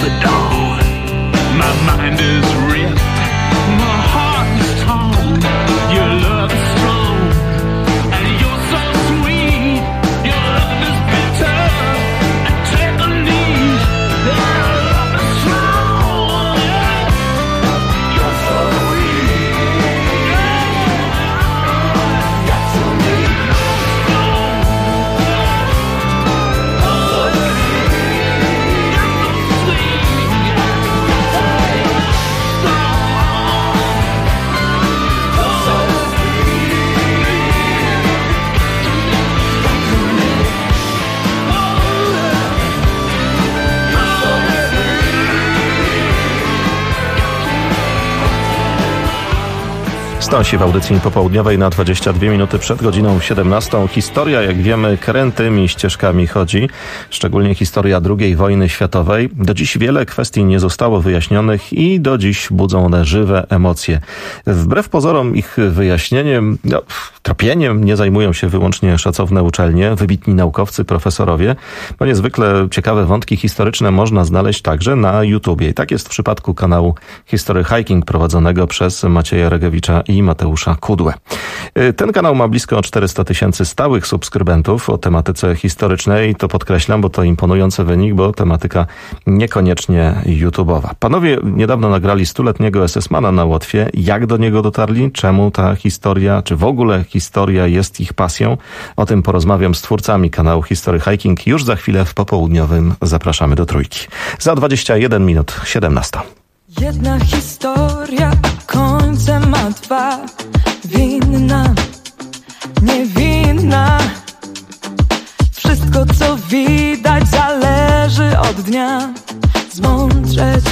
S18: the dawn. My mind is ripped, my heart is torn. Your love is strong, and you're so sweet. Your love is bitter and take a lead. Your love is strong, you're so sweet. Got to leave.
S3: Stąsi w audycji popołudniowej na 22 minuty przed godziną 17. Historia, jak wiemy, krętymi ścieżkami chodzi, szczególnie historia II wojny światowej. Do dziś wiele kwestii nie zostało wyjaśnionych i do dziś budzą one żywe emocje. Wbrew pozorom ich wyjaśnieniem, tropieniem nie zajmują się wyłącznie szacowne uczelnie, wybitni naukowcy, profesorowie, bo niezwykle ciekawe wątki historyczne można znaleźć także na YouTubie. I tak jest w przypadku kanału History Hiking prowadzonego przez Macieja Regewicza i Mateusza Kudłę. Ten kanał ma blisko 400 000 stałych subskrybentów o tematyce historycznej. To podkreślam, bo to imponujący wynik, bo tematyka niekoniecznie YouTube'owa. Panowie niedawno nagrali 100-letniego SS-mana na Łotwie. Jak do niego dotarli? Czemu ta historia, czy w ogóle historia jest ich pasją? O tym porozmawiam z twórcami kanału History Hiking. Już za chwilę w popołudniowym zapraszamy do Trójki. Za 21 minut 17.
S1: Jedna historia, a końce ma dwa. Winna, niewinna. Wszystko co widać zależy od dnia. Zmądrzeć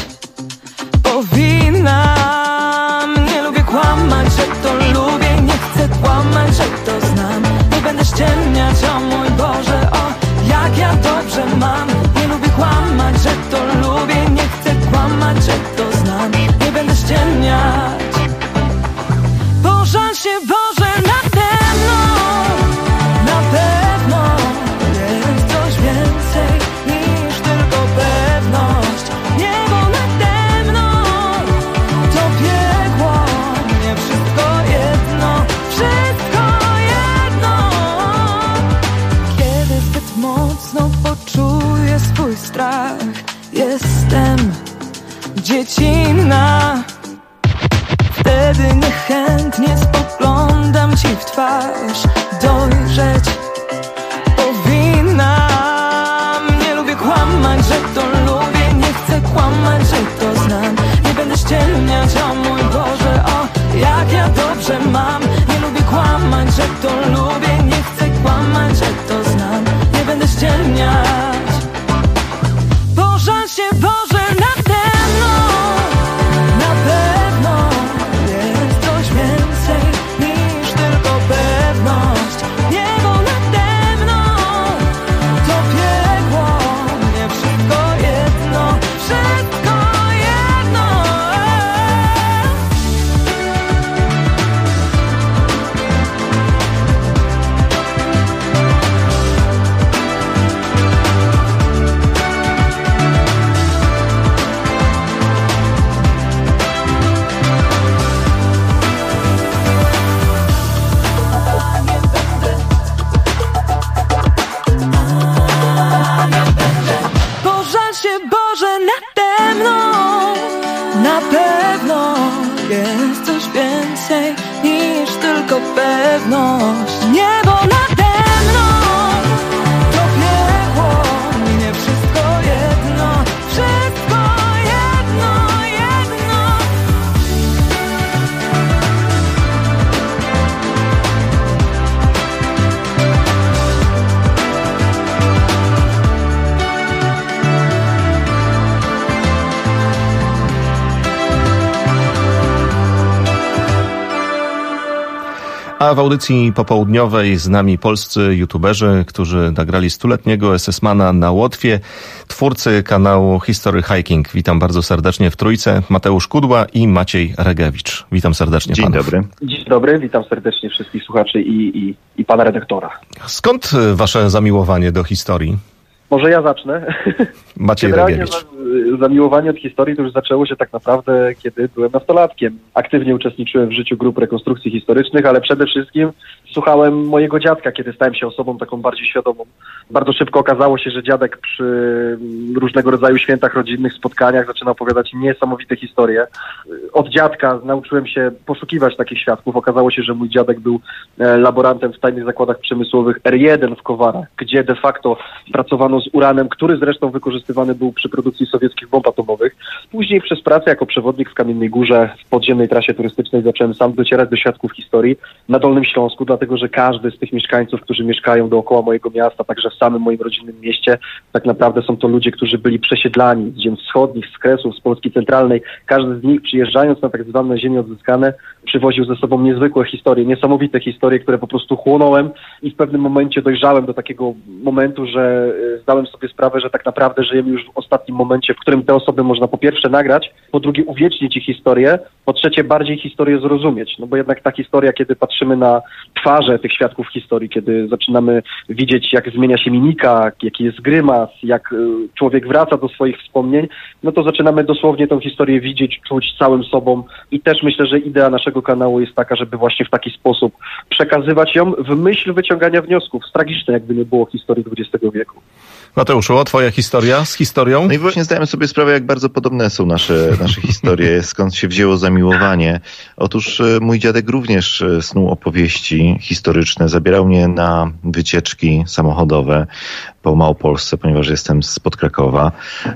S1: powinnam. Nie lubię kłamać, że to lubię. Nie chcę kłamać, że to znam. Nie będę ściemniać, o mój Boże, o jak ja dobrze mam. Nie lubię kłamać, że to lubię. Nie chcę kłamać, że to znam. Nie będę ściemniać. Pożal się Boże nade mną. Na pewno jest coś więcej niż tylko pewność. Niebo nade mną to piekło. Nie wszystko jedno, wszystko jedno. Kiedy zbyt mocno poczuję swój strach, jestem dziecinna. Wtedy niechętnie spoglądam ci w twarz. Dojrzeć powinnam. Nie lubię kłamać, że to lubię. Nie chcę kłamać, że to znam. Nie będę ściemniać, o mój Boże, o jak ja dobrze mam. Nie lubię kłamać, że to lubię. Nie chcę kłamać, że to znam. Nie będę ściemniać. Pożal się Boże nade mną. Na pewno jest coś więcej niż tylko pewność. Niebo nade mną to piekło. Nie wszystko jedno, wszystko jedno. Pożal się Boże nade mną. Na pewno jest coś więcej niż tylko pewność. Niebo nade mną to piekło. Nie wszystko jedno, wszystko jedno, jedno.
S3: A w audycji popołudniowej z nami polscy youtuberzy, którzy nagrali 100-letniego SS-mana na Łotwie, twórcy kanału History Hiking. Witam bardzo serdecznie w Trójce. Mateusz Kudła i Maciej Regewicz. Witam serdecznie panów.
S5: Dzień dobry. Dzień dobry, witam serdecznie wszystkich słuchaczy i pana redaktora.
S3: Skąd wasze zamiłowanie do historii?
S5: Może ja zacznę.
S3: Maciej
S5: Generalnie
S3: Regiewicz.
S5: zamiłowanie od historii to już zaczęło się tak naprawdę, kiedy byłem nastolatkiem. Aktywnie uczestniczyłem w życiu grup rekonstrukcji historycznych, ale przede wszystkim słuchałem mojego dziadka, kiedy stałem się osobą taką bardziej świadomą. Bardzo szybko okazało się, że dziadek przy różnego rodzaju świętach rodzinnych, spotkaniach zaczyna opowiadać niesamowite historie. Od dziadka nauczyłem się poszukiwać takich świadków. Okazało się, że mój dziadek był laborantem w tajnych zakładach przemysłowych R1 w Kowarach, gdzie de facto pracowano z uranem, który zresztą wykorzystywany był przy produkcji sowieckich bomb atomowych. Później przez pracę jako przewodnik w Kamiennej Górze w podziemnej trasie turystycznej zacząłem sam docierać do świadków historii na Dolnym Śląsku, dlatego że każdy z tych mieszkańców, którzy mieszkają dookoła mojego miasta, także w samym moim rodzinnym mieście, tak naprawdę są to ludzie, którzy byli przesiedlani z ziem wschodnich, z Kresów, z Polski Centralnej. Każdy z nich, przyjeżdżając na tak zwane ziemie odzyskane, przywoził ze sobą niezwykłe historie, niesamowite historie, które po prostu chłonąłem i w pewnym momencie dojrzałem do takiego momentu, że zdałem sobie sprawę, że tak naprawdę żyjemy już w ostatnim momencie, w którym te osoby można po pierwsze nagrać, po drugie uwiecznić ich historię, po trzecie bardziej historię zrozumieć. No bo jednak ta historia, kiedy patrzymy na twarze tych świadków historii, kiedy zaczynamy widzieć, jak zmienia się mimika, jaki jest grymas, jak człowiek wraca do swoich wspomnień, no to zaczynamy dosłownie tę historię widzieć, czuć całym sobą i też myślę, że idea naszego kanału jest taka, żeby właśnie w taki sposób przekazywać ją w myśl wyciągania wniosków z tragicznej, jakby nie było, historii XX wieku.
S3: Mateuszu, a twoja historia z historią?
S7: No i właśnie zdałem sobie sprawę, jak bardzo podobne są nasze historie, skąd się wzięło zamiłowanie. Otóż mój dziadek również snuł opowieści historyczne, zabierał mnie na wycieczki samochodowe po Małopolsce, ponieważ jestem spod Krakowa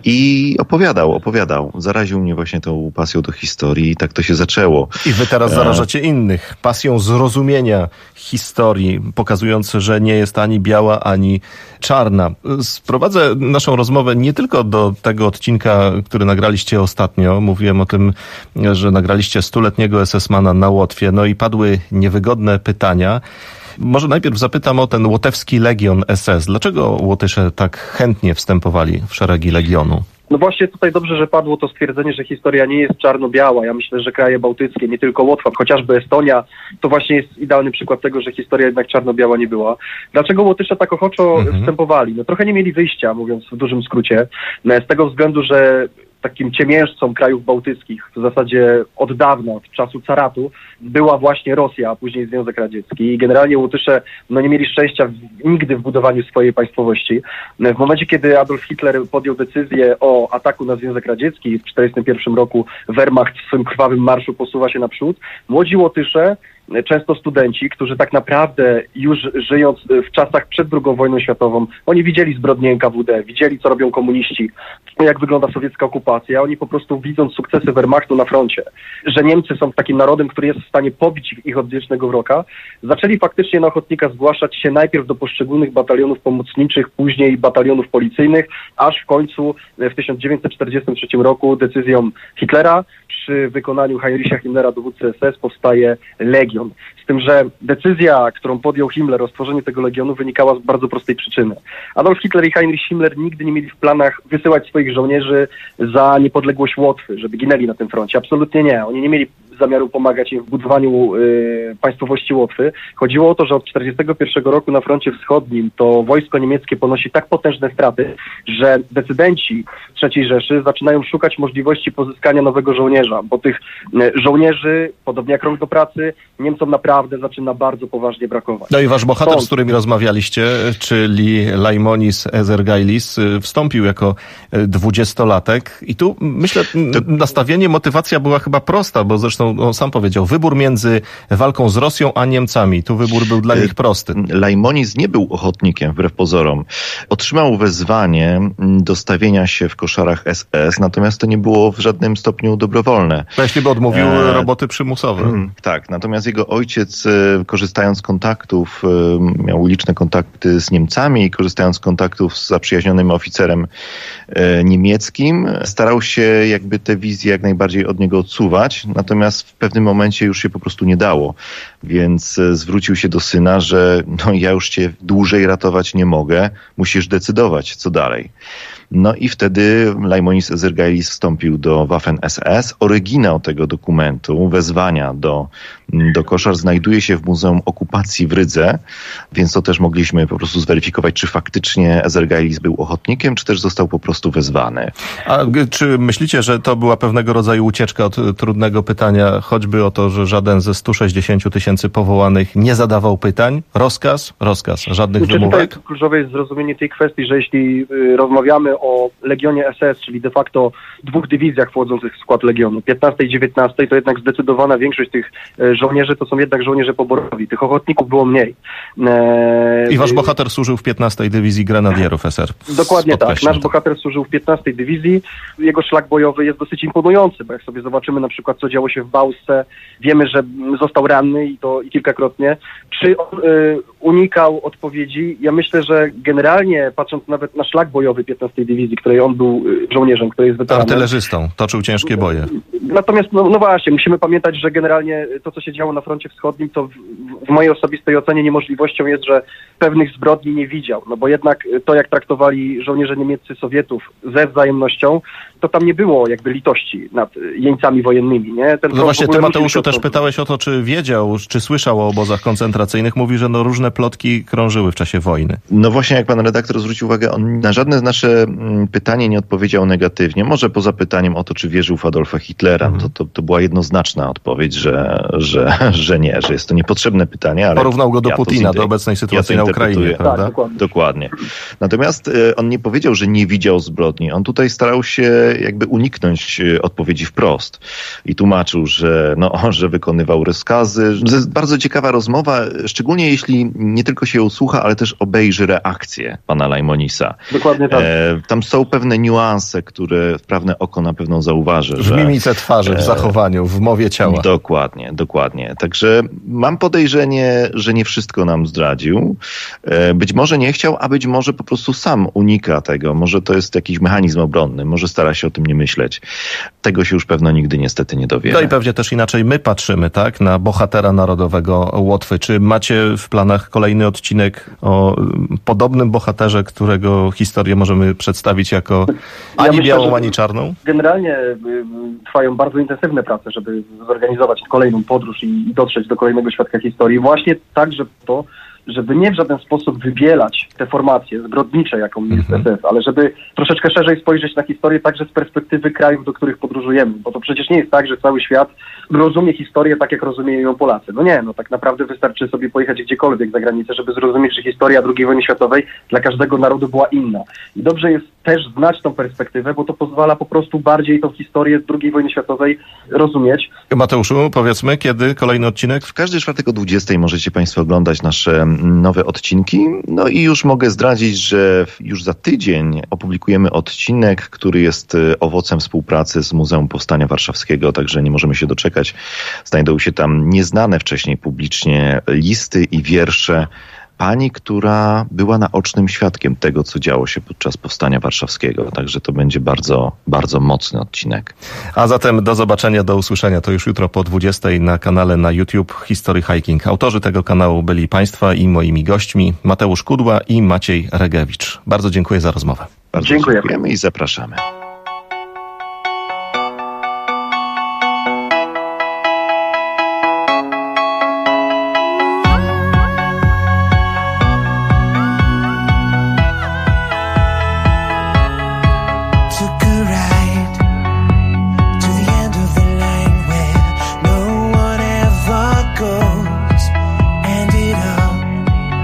S7: i opowiadał. Zaraził mnie właśnie tą pasją do historii i tak to się zaczęło.
S3: I wy teraz zarażacie innych pasją zrozumienia historii, pokazując, że nie jest ani biała, ani czarna. Sprowadzę naszą rozmowę nie tylko do tego odcinka, który nagraliście ostatnio. Mówiłem o tym, że nagraliście 100-letniego SS-mana na Łotwie, no i padły niewygodne pytania. Może najpierw zapytam o ten łotewski Legion SS. Dlaczego Łotysze tak chętnie wstępowali w szeregi Legionu?
S5: No właśnie tutaj dobrze, że padło to stwierdzenie, że historia nie jest czarno-biała. Ja myślę, że kraje bałtyckie, nie tylko Łotwa, chociażby Estonia, to właśnie jest idealny przykład tego, że historia jednak czarno-biała nie była. Dlaczego Łotysze tak ochoczo wstępowali? No trochę nie mieli wyjścia, mówiąc w dużym skrócie, z tego względu, że takim ciemiężcą krajów bałtyckich w zasadzie od dawna, od czasu caratu, była właśnie Rosja, a później Związek Radziecki. I generalnie Łotysze nie mieli szczęścia nigdy w budowaniu swojej państwowości. W momencie, kiedy Adolf Hitler podjął decyzję o ataku na Związek Radziecki w 1941 roku Wehrmacht w swym krwawym marszu posuwa się naprzód, młodzi Łotysze, często studenci, którzy tak naprawdę już żyjąc w czasach przed II wojną światową, oni widzieli zbrodnie NKWD, widzieli, co robią komuniści, jak wygląda sowiecka okupacja. Oni po prostu, widząc sukcesy Wehrmachtu na froncie, że Niemcy są takim narodem, który jest w stanie pobić ich odwiecznego wroga, zaczęli faktycznie na ochotnika zgłaszać się najpierw do poszczególnych batalionów pomocniczych, później batalionów policyjnych, aż w końcu w 1943 roku decyzją Hitlera przy wykonaniu Heinricha Himmlera, dowódcy SS, powstaje Legion. Z tym, że decyzja, którą podjął Himmler o stworzeniu tego Legionu, wynikała z bardzo prostej przyczyny. Adolf Hitler i Heinrich Himmler nigdy nie mieli w planach wysyłać swoich żołnierzy za niepodległość Łotwy, żeby ginęli na tym froncie. Absolutnie nie. Oni nie mieli zamiaru pomagać im w budowaniu państwowości Łotwy. Chodziło o to, że od 1941 roku na froncie wschodnim to wojsko niemieckie ponosi tak potężne straty, że decydenci III Rzeszy zaczynają szukać możliwości pozyskania nowego żołnierza, bo tych żołnierzy, podobnie jak rąk do pracy, Niemcom naprawdę zaczyna bardzo poważnie brakować.
S3: No i wasz bohater, z którym rozmawialiście, czyli Laimonis Ezergailis, wstąpił jako 20-latek i tu myślę, nastawienie, motywacja była chyba prosta, bo zresztą on sam powiedział, wybór między walką z Rosją a Niemcami. Tu wybór był dla nich prosty.
S7: Laimonis nie był ochotnikiem, wbrew pozorom. Otrzymał wezwanie do stawienia się w koszarach SS, natomiast to nie było w żadnym stopniu dobrowolne.
S3: Jeśli by odmówił roboty przymusowe.
S7: Tak, natomiast jego ojciec, korzystając z kontaktów, miał liczne kontakty z Niemcami i korzystając z kontaktów z zaprzyjaźnionym oficerem niemieckim, starał się jakby te wizje jak najbardziej od niego odsuwać, natomiast w pewnym momencie już się po prostu nie dało, więc zwrócił się do syna, że ja już cię dłużej ratować nie mogę, musisz decydować, co dalej. No i wtedy Laimonis Ezergailis wstąpił do Waffen-SS. Oryginał tego dokumentu, wezwania do koszar, znajduje się w Muzeum Okupacji w Rydze, więc to też mogliśmy po prostu zweryfikować, czy faktycznie Ezergailis był ochotnikiem, czy też został po prostu wezwany.
S3: A czy myślicie, że to była pewnego rodzaju ucieczka od trudnego pytania, choćby o to, że żaden ze 160 000 powołanych nie zadawał pytań? Rozkaz, żadnych wymówek?
S5: Tutaj kluczowe jest zrozumienie tej kwestii, że jeśli rozmawiamy o Legionie SS, czyli de facto 2 dywizjach wchodzących w skład Legionu, 15 i 19, to jednak zdecydowana większość tych żołnierzy to są jednak żołnierze poborowi. Tych ochotników było mniej.
S3: I wasz bohater służył w 15 Dywizji Grenadierów SR.
S5: Dokładnie tak. Nasz bohater służył w 15 Dywizji. Jego szlak bojowy jest dosyć imponujący, bo jak sobie zobaczymy na przykład, co działo się w Bałsce, wiemy, że został ranny i to kilkakrotnie. Czy on unikał odpowiedzi? Ja myślę, że generalnie, patrząc nawet na szlak bojowy 15 Dywizji, której on był żołnierzem, który jest weteranem.
S3: Artylerzystą, toczył ciężkie boje.
S5: Natomiast, no właśnie, musimy pamiętać, że generalnie to, co się działo na froncie wschodnim, to w mojej osobistej ocenie niemożliwością jest, że pewnych zbrodni nie widział. No bo jednak to, jak traktowali żołnierze niemieccy Sowietów ze wzajemnością, to tam nie było jakby litości nad jeńcami wojennymi, nie?
S3: No właśnie, ty, Mateuszu, też pytałeś o to, czy wiedział, czy słyszał o obozach koncentracyjnych. Mówi, że różne plotki krążyły w czasie wojny.
S7: No właśnie, jak pan redaktor zwrócił uwagę, on na żadne z nasze pytanie nie odpowiedział negatywnie. Może poza pytaniem o to, czy wierzył w Adolfa Hitlera. To była jednoznaczna odpowiedź, że nie, że jest to niepotrzebne pytanie. Ale
S3: porównał go do Putina, do obecnej sytuacji na Ukrainie, prawda?
S5: Tak,
S7: dokładnie. Natomiast on nie powiedział, że nie widział zbrodni. On tutaj starał się jakby uniknąć odpowiedzi wprost. I tłumaczył, że wykonywał rozkazy. To jest bardzo ciekawa rozmowa, szczególnie jeśli nie tylko się ją słucha, ale też obejrzy reakcję pana Laimonisa.
S5: Dokładnie tak.
S7: Tam są pewne niuanse, które wprawne oko na pewno zauważy.
S3: W mimice twarzy, w zachowaniu, w mowie ciała.
S7: Dokładnie. Także mam podejrzenie, że nie wszystko nam zdradził. Być może nie chciał, a być może po prostu sam unika tego. Może to jest jakiś mechanizm obronny, może stara się o tym nie myśleć. Tego się już pewno nigdy niestety nie dowiemy.
S3: No i pewnie też inaczej my patrzymy, tak, na bohatera narodowego Łotwy. Czy macie w planach kolejny odcinek o podobnym bohaterze, którego historię możemy przedstawić jako ani białą, ani czarną?
S5: Generalnie trwają bardzo intensywne prace, żeby zorganizować kolejną podróż i dotrzeć do kolejnego świadka historii. Właśnie także to, żeby nie w żaden sposób wybielać te formacje zbrodnicze, jaką jest SS, ale żeby troszeczkę szerzej spojrzeć na historię także z perspektywy krajów, do których podróżujemy. Bo to przecież nie jest tak, że cały świat rozumie historię tak, jak rozumieją ją Polacy. No nie, tak naprawdę wystarczy sobie pojechać gdziekolwiek za granicę, żeby zrozumieć, że historia II wojny światowej dla każdego narodu była inna. I dobrze jest też znać tą perspektywę, bo to pozwala po prostu bardziej tą historię z II wojny światowej rozumieć.
S3: Mateuszu, powiedzmy, kiedy kolejny odcinek?
S7: W każdy czwartek o 20:00 możecie państwo oglądać nasze nowe odcinki. No i już mogę zdradzić, że już za tydzień opublikujemy odcinek, który jest owocem współpracy z Muzeum Powstania Warszawskiego, także nie możemy się doczekać. Znajdą się tam nieznane wcześniej publicznie listy i wiersze pani, która była naocznym świadkiem tego, co działo się podczas Powstania Warszawskiego. Także to będzie bardzo, bardzo mocny odcinek.
S3: A zatem do zobaczenia, do usłyszenia. To już jutro po 20:00 na kanale na YouTube History Hiking. Autorzy tego kanału byli państwa i moimi gośćmi Mateusz Kudła i Maciej Regewicz. Bardzo dziękuję za rozmowę.
S7: Bardzo dziękujemy i zapraszamy.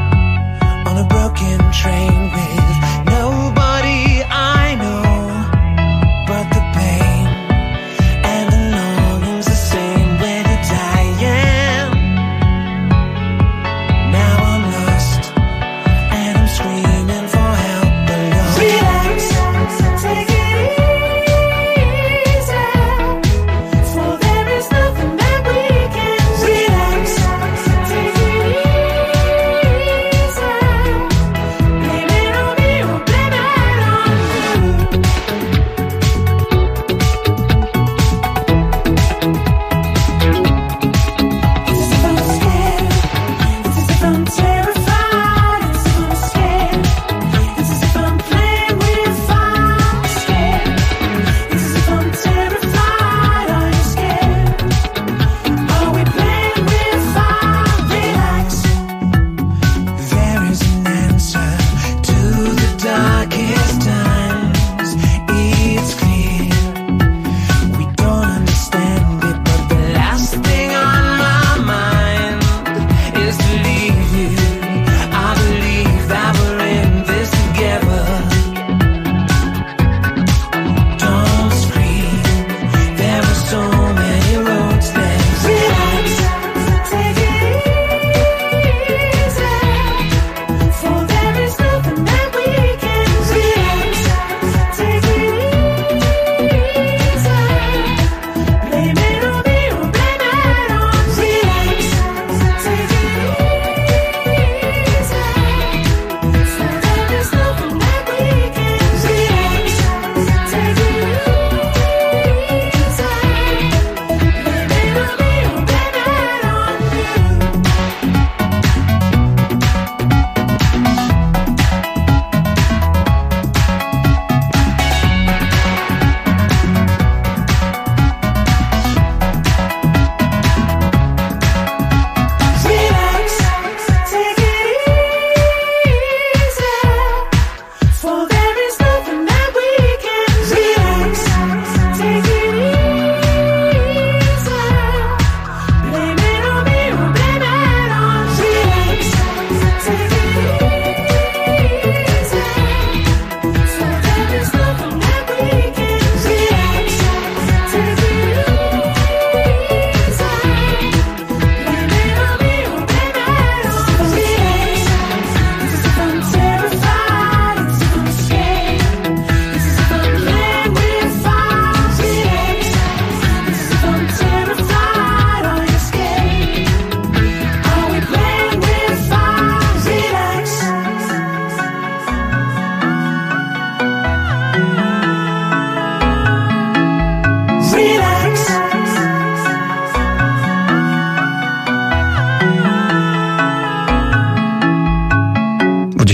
S18: Train with nobody I know.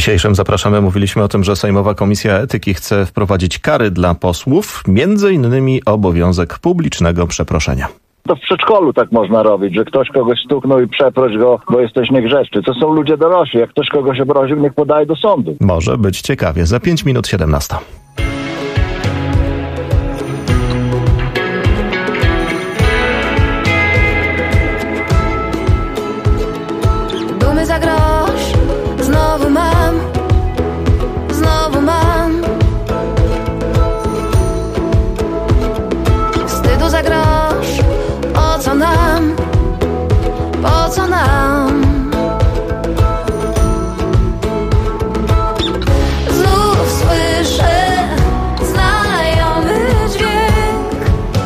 S3: dzisiejszym Zapraszamy mówiliśmy o tym, że Sejmowa Komisja Etyki chce wprowadzić kary dla posłów, między innymi obowiązek publicznego przeproszenia.
S17: To w przedszkolu tak można robić, że ktoś kogoś stuknął i przeproś go, bo jesteś niegrzeczny. To są ludzie dorośli. Jak ktoś kogoś obraził, niech podaje do sądu.
S3: Może być ciekawie. Za 5 minut 17.
S1: Dumy za grosz, znowu mam. Wstydu za grosz, po co nam? Znów słyszę znajomy dźwięk.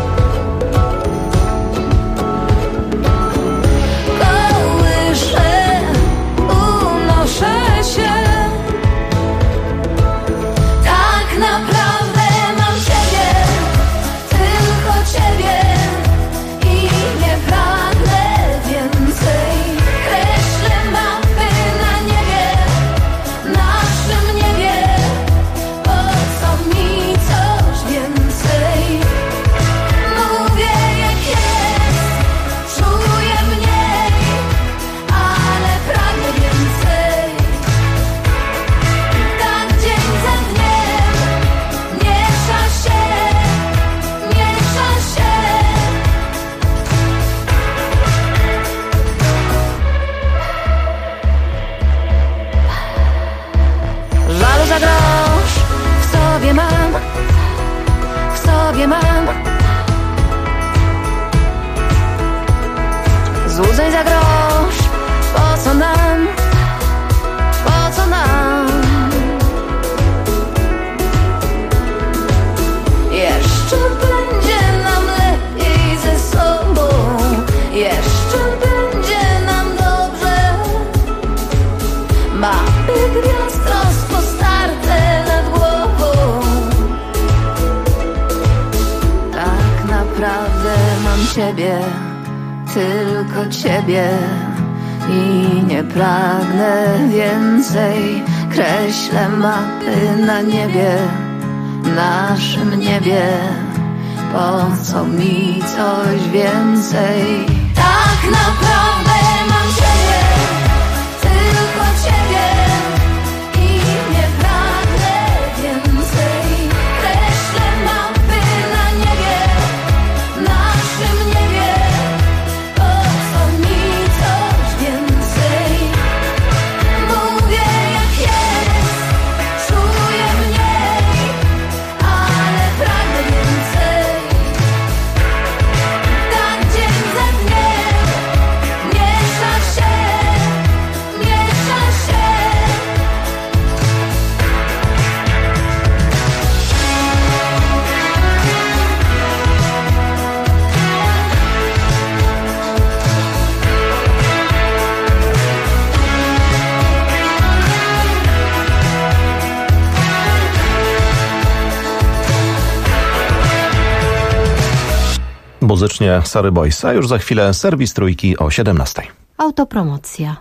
S1: Kołyszę, unoszę się. Tak naprawdę mam Ciebie, tylko Ciebie i nie pragnę więcej. Kreślę mapy na niebie, naszym niebie, po co mi coś więcej? Mówię jak jest, czuję mniej, ale pragnę więcej. Tak dzień za dniem miesza się. Żalu za grosz w sobie mam. Złudzeń za grosz, po co nam? Jeszcze będzie nam lepiej ze sobą, jeszcze będzie nam dobrze. Mapy gwiazd rozpostarte nad głową. Tak naprawdę mam Ciebie, tylko Ciebie i nie pragnę więcej. Kreślę mapy na niebie, naszym niebie, po co mi coś więcej? Tak naprawdę mam Ciebie, tylko Ciebie i nie pragnę więcej. Kreślę mapy na niebie, naszym niebie, po co mi coś więcej? Mówię jak jest, czuję mniej, ale pragnę więcej. Tak dzień za dniem miesza się.
S3: Muzycznie Sorry Boys, a już za chwilę serwis Trójki o 17.
S19: Autopromocja.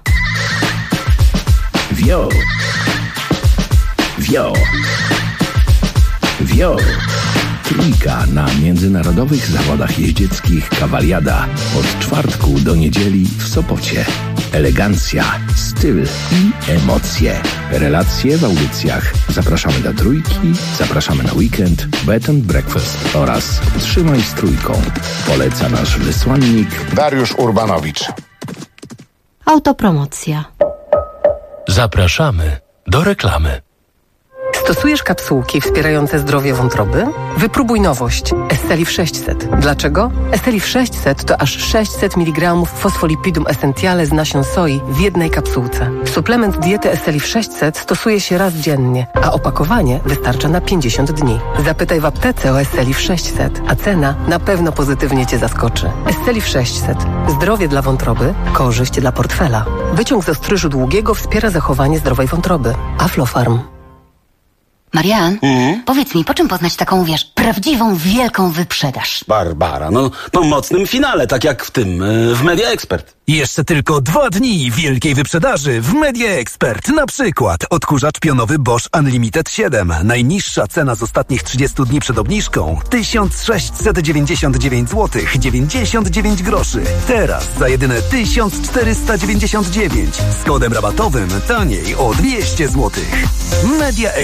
S20: Wio. Trójka na międzynarodowych zawodach jeździeckich Kawaliada od czwartku do niedzieli w Sopocie. Elegancja, styl i emocje. Relacje w audycjach. Zapraszamy do Trójki, zapraszamy na weekend, bed and breakfast oraz Trzymaj z Trójką. Poleca nasz wysłannik
S19: Dariusz Urbanowicz. Autopromocja.
S27: Zapraszamy do reklamy.
S21: Stosujesz kapsułki wspierające zdrowie wątroby? Wypróbuj nowość Esselif 600. Dlaczego? Esselif 600 to aż 600 mg fosfolipidum essentiale z nasion soi w jednej kapsułce. Suplement diety Esselif 600 stosuje się raz dziennie, a opakowanie wystarcza na 50 dni. Zapytaj w aptece o Esselif 600, a cena na pewno pozytywnie Cię zaskoczy. Esselif 600. Zdrowie dla wątroby, korzyść dla portfela. Wyciąg z ostryżu długiego wspiera zachowanie zdrowej wątroby. Aflofarm.
S4: Marian, powiedz mi, po czym poznać taką, wiesz, prawdziwą, wielką wyprzedaż?
S12: Barbara, no po mocnym finale, tak jak w tym, w Media Expert.
S27: Jeszcze tylko 2 dni wielkiej wyprzedaży w Media Expert. Na przykład odkurzacz pionowy Bosch Unlimited 7. Najniższa cena z ostatnich 30 dni przed obniżką 1699 zł 99 groszy. Teraz za jedyne 1499. Z kodem rabatowym taniej o 200 zł. Media